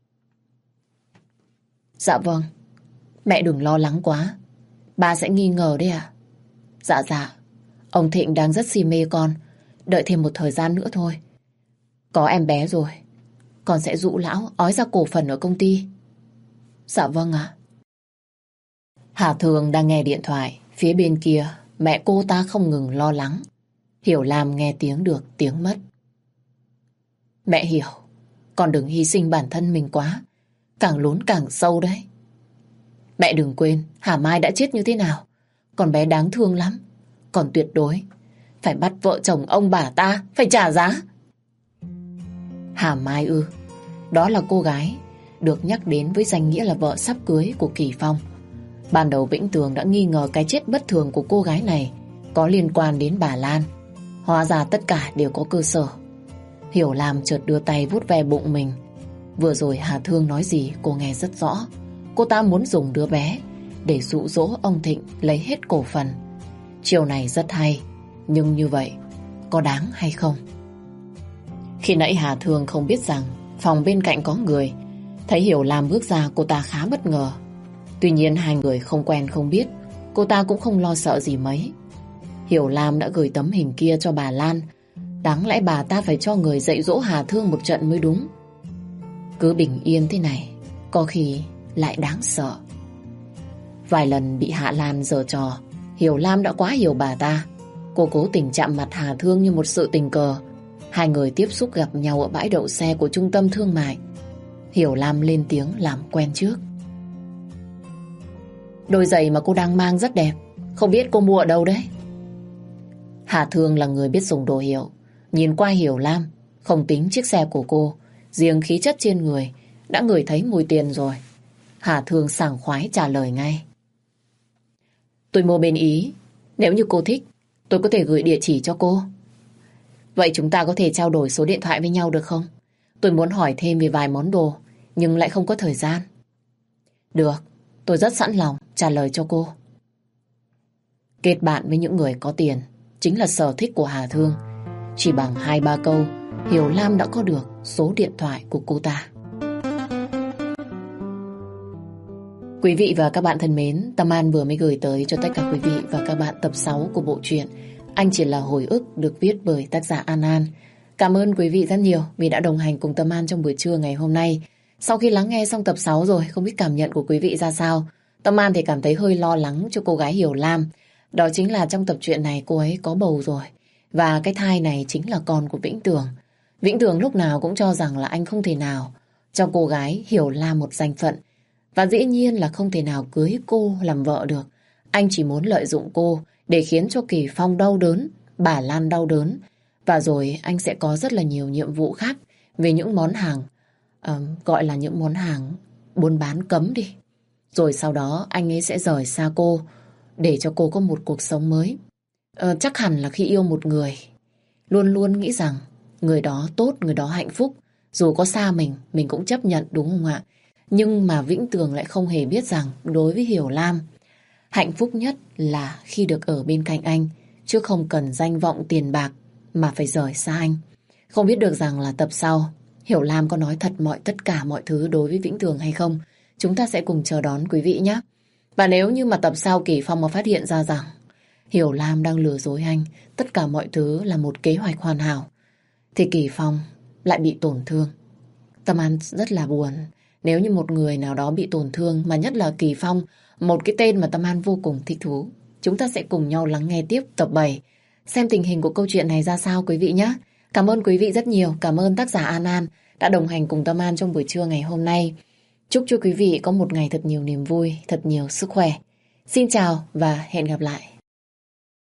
Dạ vâng, mẹ đừng lo lắng quá. Ba sẽ nghi ngờ đấy à? Dạ dạ, ông Thịnh đang rất si mê con. Đợi thêm một thời gian nữa thôi. Có em bé rồi, con sẽ dụ lão ói ra cổ phần ở công ty. Dạ vâng ạ. Hà Thương đang nghe điện thoại. Phía bên kia, mẹ cô ta không ngừng lo lắng. Hiểu Lam nghe tiếng được, tiếng mất. Mẹ hiểu, con đừng hy sinh bản thân mình quá. Càng lún càng sâu đấy. Mẹ đừng quên Hà Mai đã chết như thế nào. Con bé đáng thương lắm. Còn tuyệt đối phải bắt vợ chồng ông bà ta phải trả giá. Hà Mai ư? Đó là cô gái được nhắc đến với danh nghĩa là vợ sắp cưới của Kỳ Phong. Ban đầu Vĩnh Tường đã nghi ngờ cái chết bất thường của cô gái này có liên quan đến bà Lan. Hóa ra tất cả đều có cơ sở. Hiểu Lam chợt đưa tay vuốt ve bụng mình. Vừa rồi Hà Thương nói gì cô nghe rất rõ. Cô ta muốn dùng đứa bé để dụ dỗ ông Thịnh lấy hết cổ phần. Chiều này rất hay, nhưng như vậy có đáng hay không? Khi nãy Hà Thương không biết rằng phòng bên cạnh có người. Thấy Hiểu Lam bước ra, cô ta khá bất ngờ. Tuy nhiên hai người không quen không biết, cô ta cũng không lo sợ gì mấy. Hiểu Lam đã gửi tấm hình kia cho bà Lan. Đáng lẽ bà ta phải cho người dạy dỗ Hà Thương một trận mới đúng. Cứ bình yên thế này, có khi lại đáng sợ. Vài lần bị Hạ Lan giở trò, Hiểu Lam đã quá hiểu bà ta. Cô cố tình chạm mặt Hà Thương như một sự tình cờ. Hai người tiếp xúc gặp nhau ở bãi đậu xe của trung tâm thương mại. Hiểu Lam lên tiếng làm quen trước. Đôi giày mà cô đang mang rất đẹp, không biết cô mua ở đâu đấy? Hà Thương là người biết dùng đồ hiệu. Nhìn qua Hiểu Lam, không tính chiếc xe của cô, riêng khí chất trên người đã ngửi thấy mùi tiền rồi. Hà Thương sảng khoái trả lời ngay. Tôi mua bên Ý. Nếu như cô thích, tôi có thể gửi địa chỉ cho cô. Vậy chúng ta có thể trao đổi số điện thoại với nhau được không? Tôi muốn hỏi thêm về vài món đồ, nhưng lại không có thời gian. Được, tôi rất sẵn lòng trả lời cho cô. Kết bạn với những người có tiền chính là sở thích của Hà Thương. Chỉ bằng hai ba câu, Hiểu Lam đã có được số điện thoại của cô ta. Quý vị và các bạn thân mến, Tâm An vừa mới gửi tới cho tất cả quý vị và các bạn tập sáu của bộ truyện Anh Chỉ Là Hồi Ức, được viết bởi tác giả An An. Cảm ơn quý vị rất nhiều vì đã đồng hành cùng Tâm An trong buổi trưa ngày hôm nay. Sau khi lắng nghe xong tập sáu rồi, không biết cảm nhận của quý vị ra sao? Tâm An thì cảm thấy hơi lo lắng cho cô gái Hiểu Lam. Đó chính là trong tập truyện này cô ấy có bầu rồi. Và cái thai này chính là con của Vĩnh Tường. Vĩnh Tường lúc nào cũng cho rằng là anh không thể nào cho cô gái Hiểu Lam một danh phận. Và dĩ nhiên là không thể nào cưới cô làm vợ được. Anh chỉ muốn lợi dụng cô để khiến cho Kỳ Phong đau đớn, bà Lan đau đớn. Và rồi anh sẽ có rất là nhiều nhiệm vụ khác về những món hàng, uh, gọi là những món hàng buôn bán cấm đi. Rồi sau đó anh ấy sẽ rời xa cô để cho cô có một cuộc sống mới. Uh, chắc hẳn là khi yêu một người, luôn luôn nghĩ rằng người đó tốt, người đó hạnh phúc. Dù có xa mình, mình cũng chấp nhận, đúng không ạ? Nhưng mà Vĩnh Tường lại không hề biết rằng đối với Hiểu Lam, Hạnh phúc nhất là khi được ở bên cạnh anh, chứ không cần danh vọng tiền bạc mà phải rời xa anh. Không biết được rằng là tập sau Hiểu Lam có nói thật mọi tất cả mọi thứ đối với Vĩnh Tường hay không? Chúng ta sẽ cùng chờ đón quý vị nhé. Và nếu như mà tập sau Kỳ Phong mà phát hiện ra rằng Hiểu Lam đang lừa dối anh, tất cả mọi thứ là một kế hoạch hoàn hảo, thì Kỳ Phong lại bị tổn thương. Tâm An rất là buồn nếu như một người nào đó bị tổn thương, mà nhất là Kỳ Phong, một cái tên mà Tâm An vô cùng thích thú. Chúng ta sẽ cùng nhau lắng nghe tiếp tập bảy, xem tình hình của câu chuyện này ra sao quý vị nhé. Cảm ơn quý vị rất nhiều, cảm ơn tác giả An An đã đồng hành cùng Tâm An trong buổi trưa ngày hôm nay. Chúc cho quý vị có một ngày thật nhiều niềm vui, thật nhiều sức khỏe. Xin chào và hẹn gặp lại.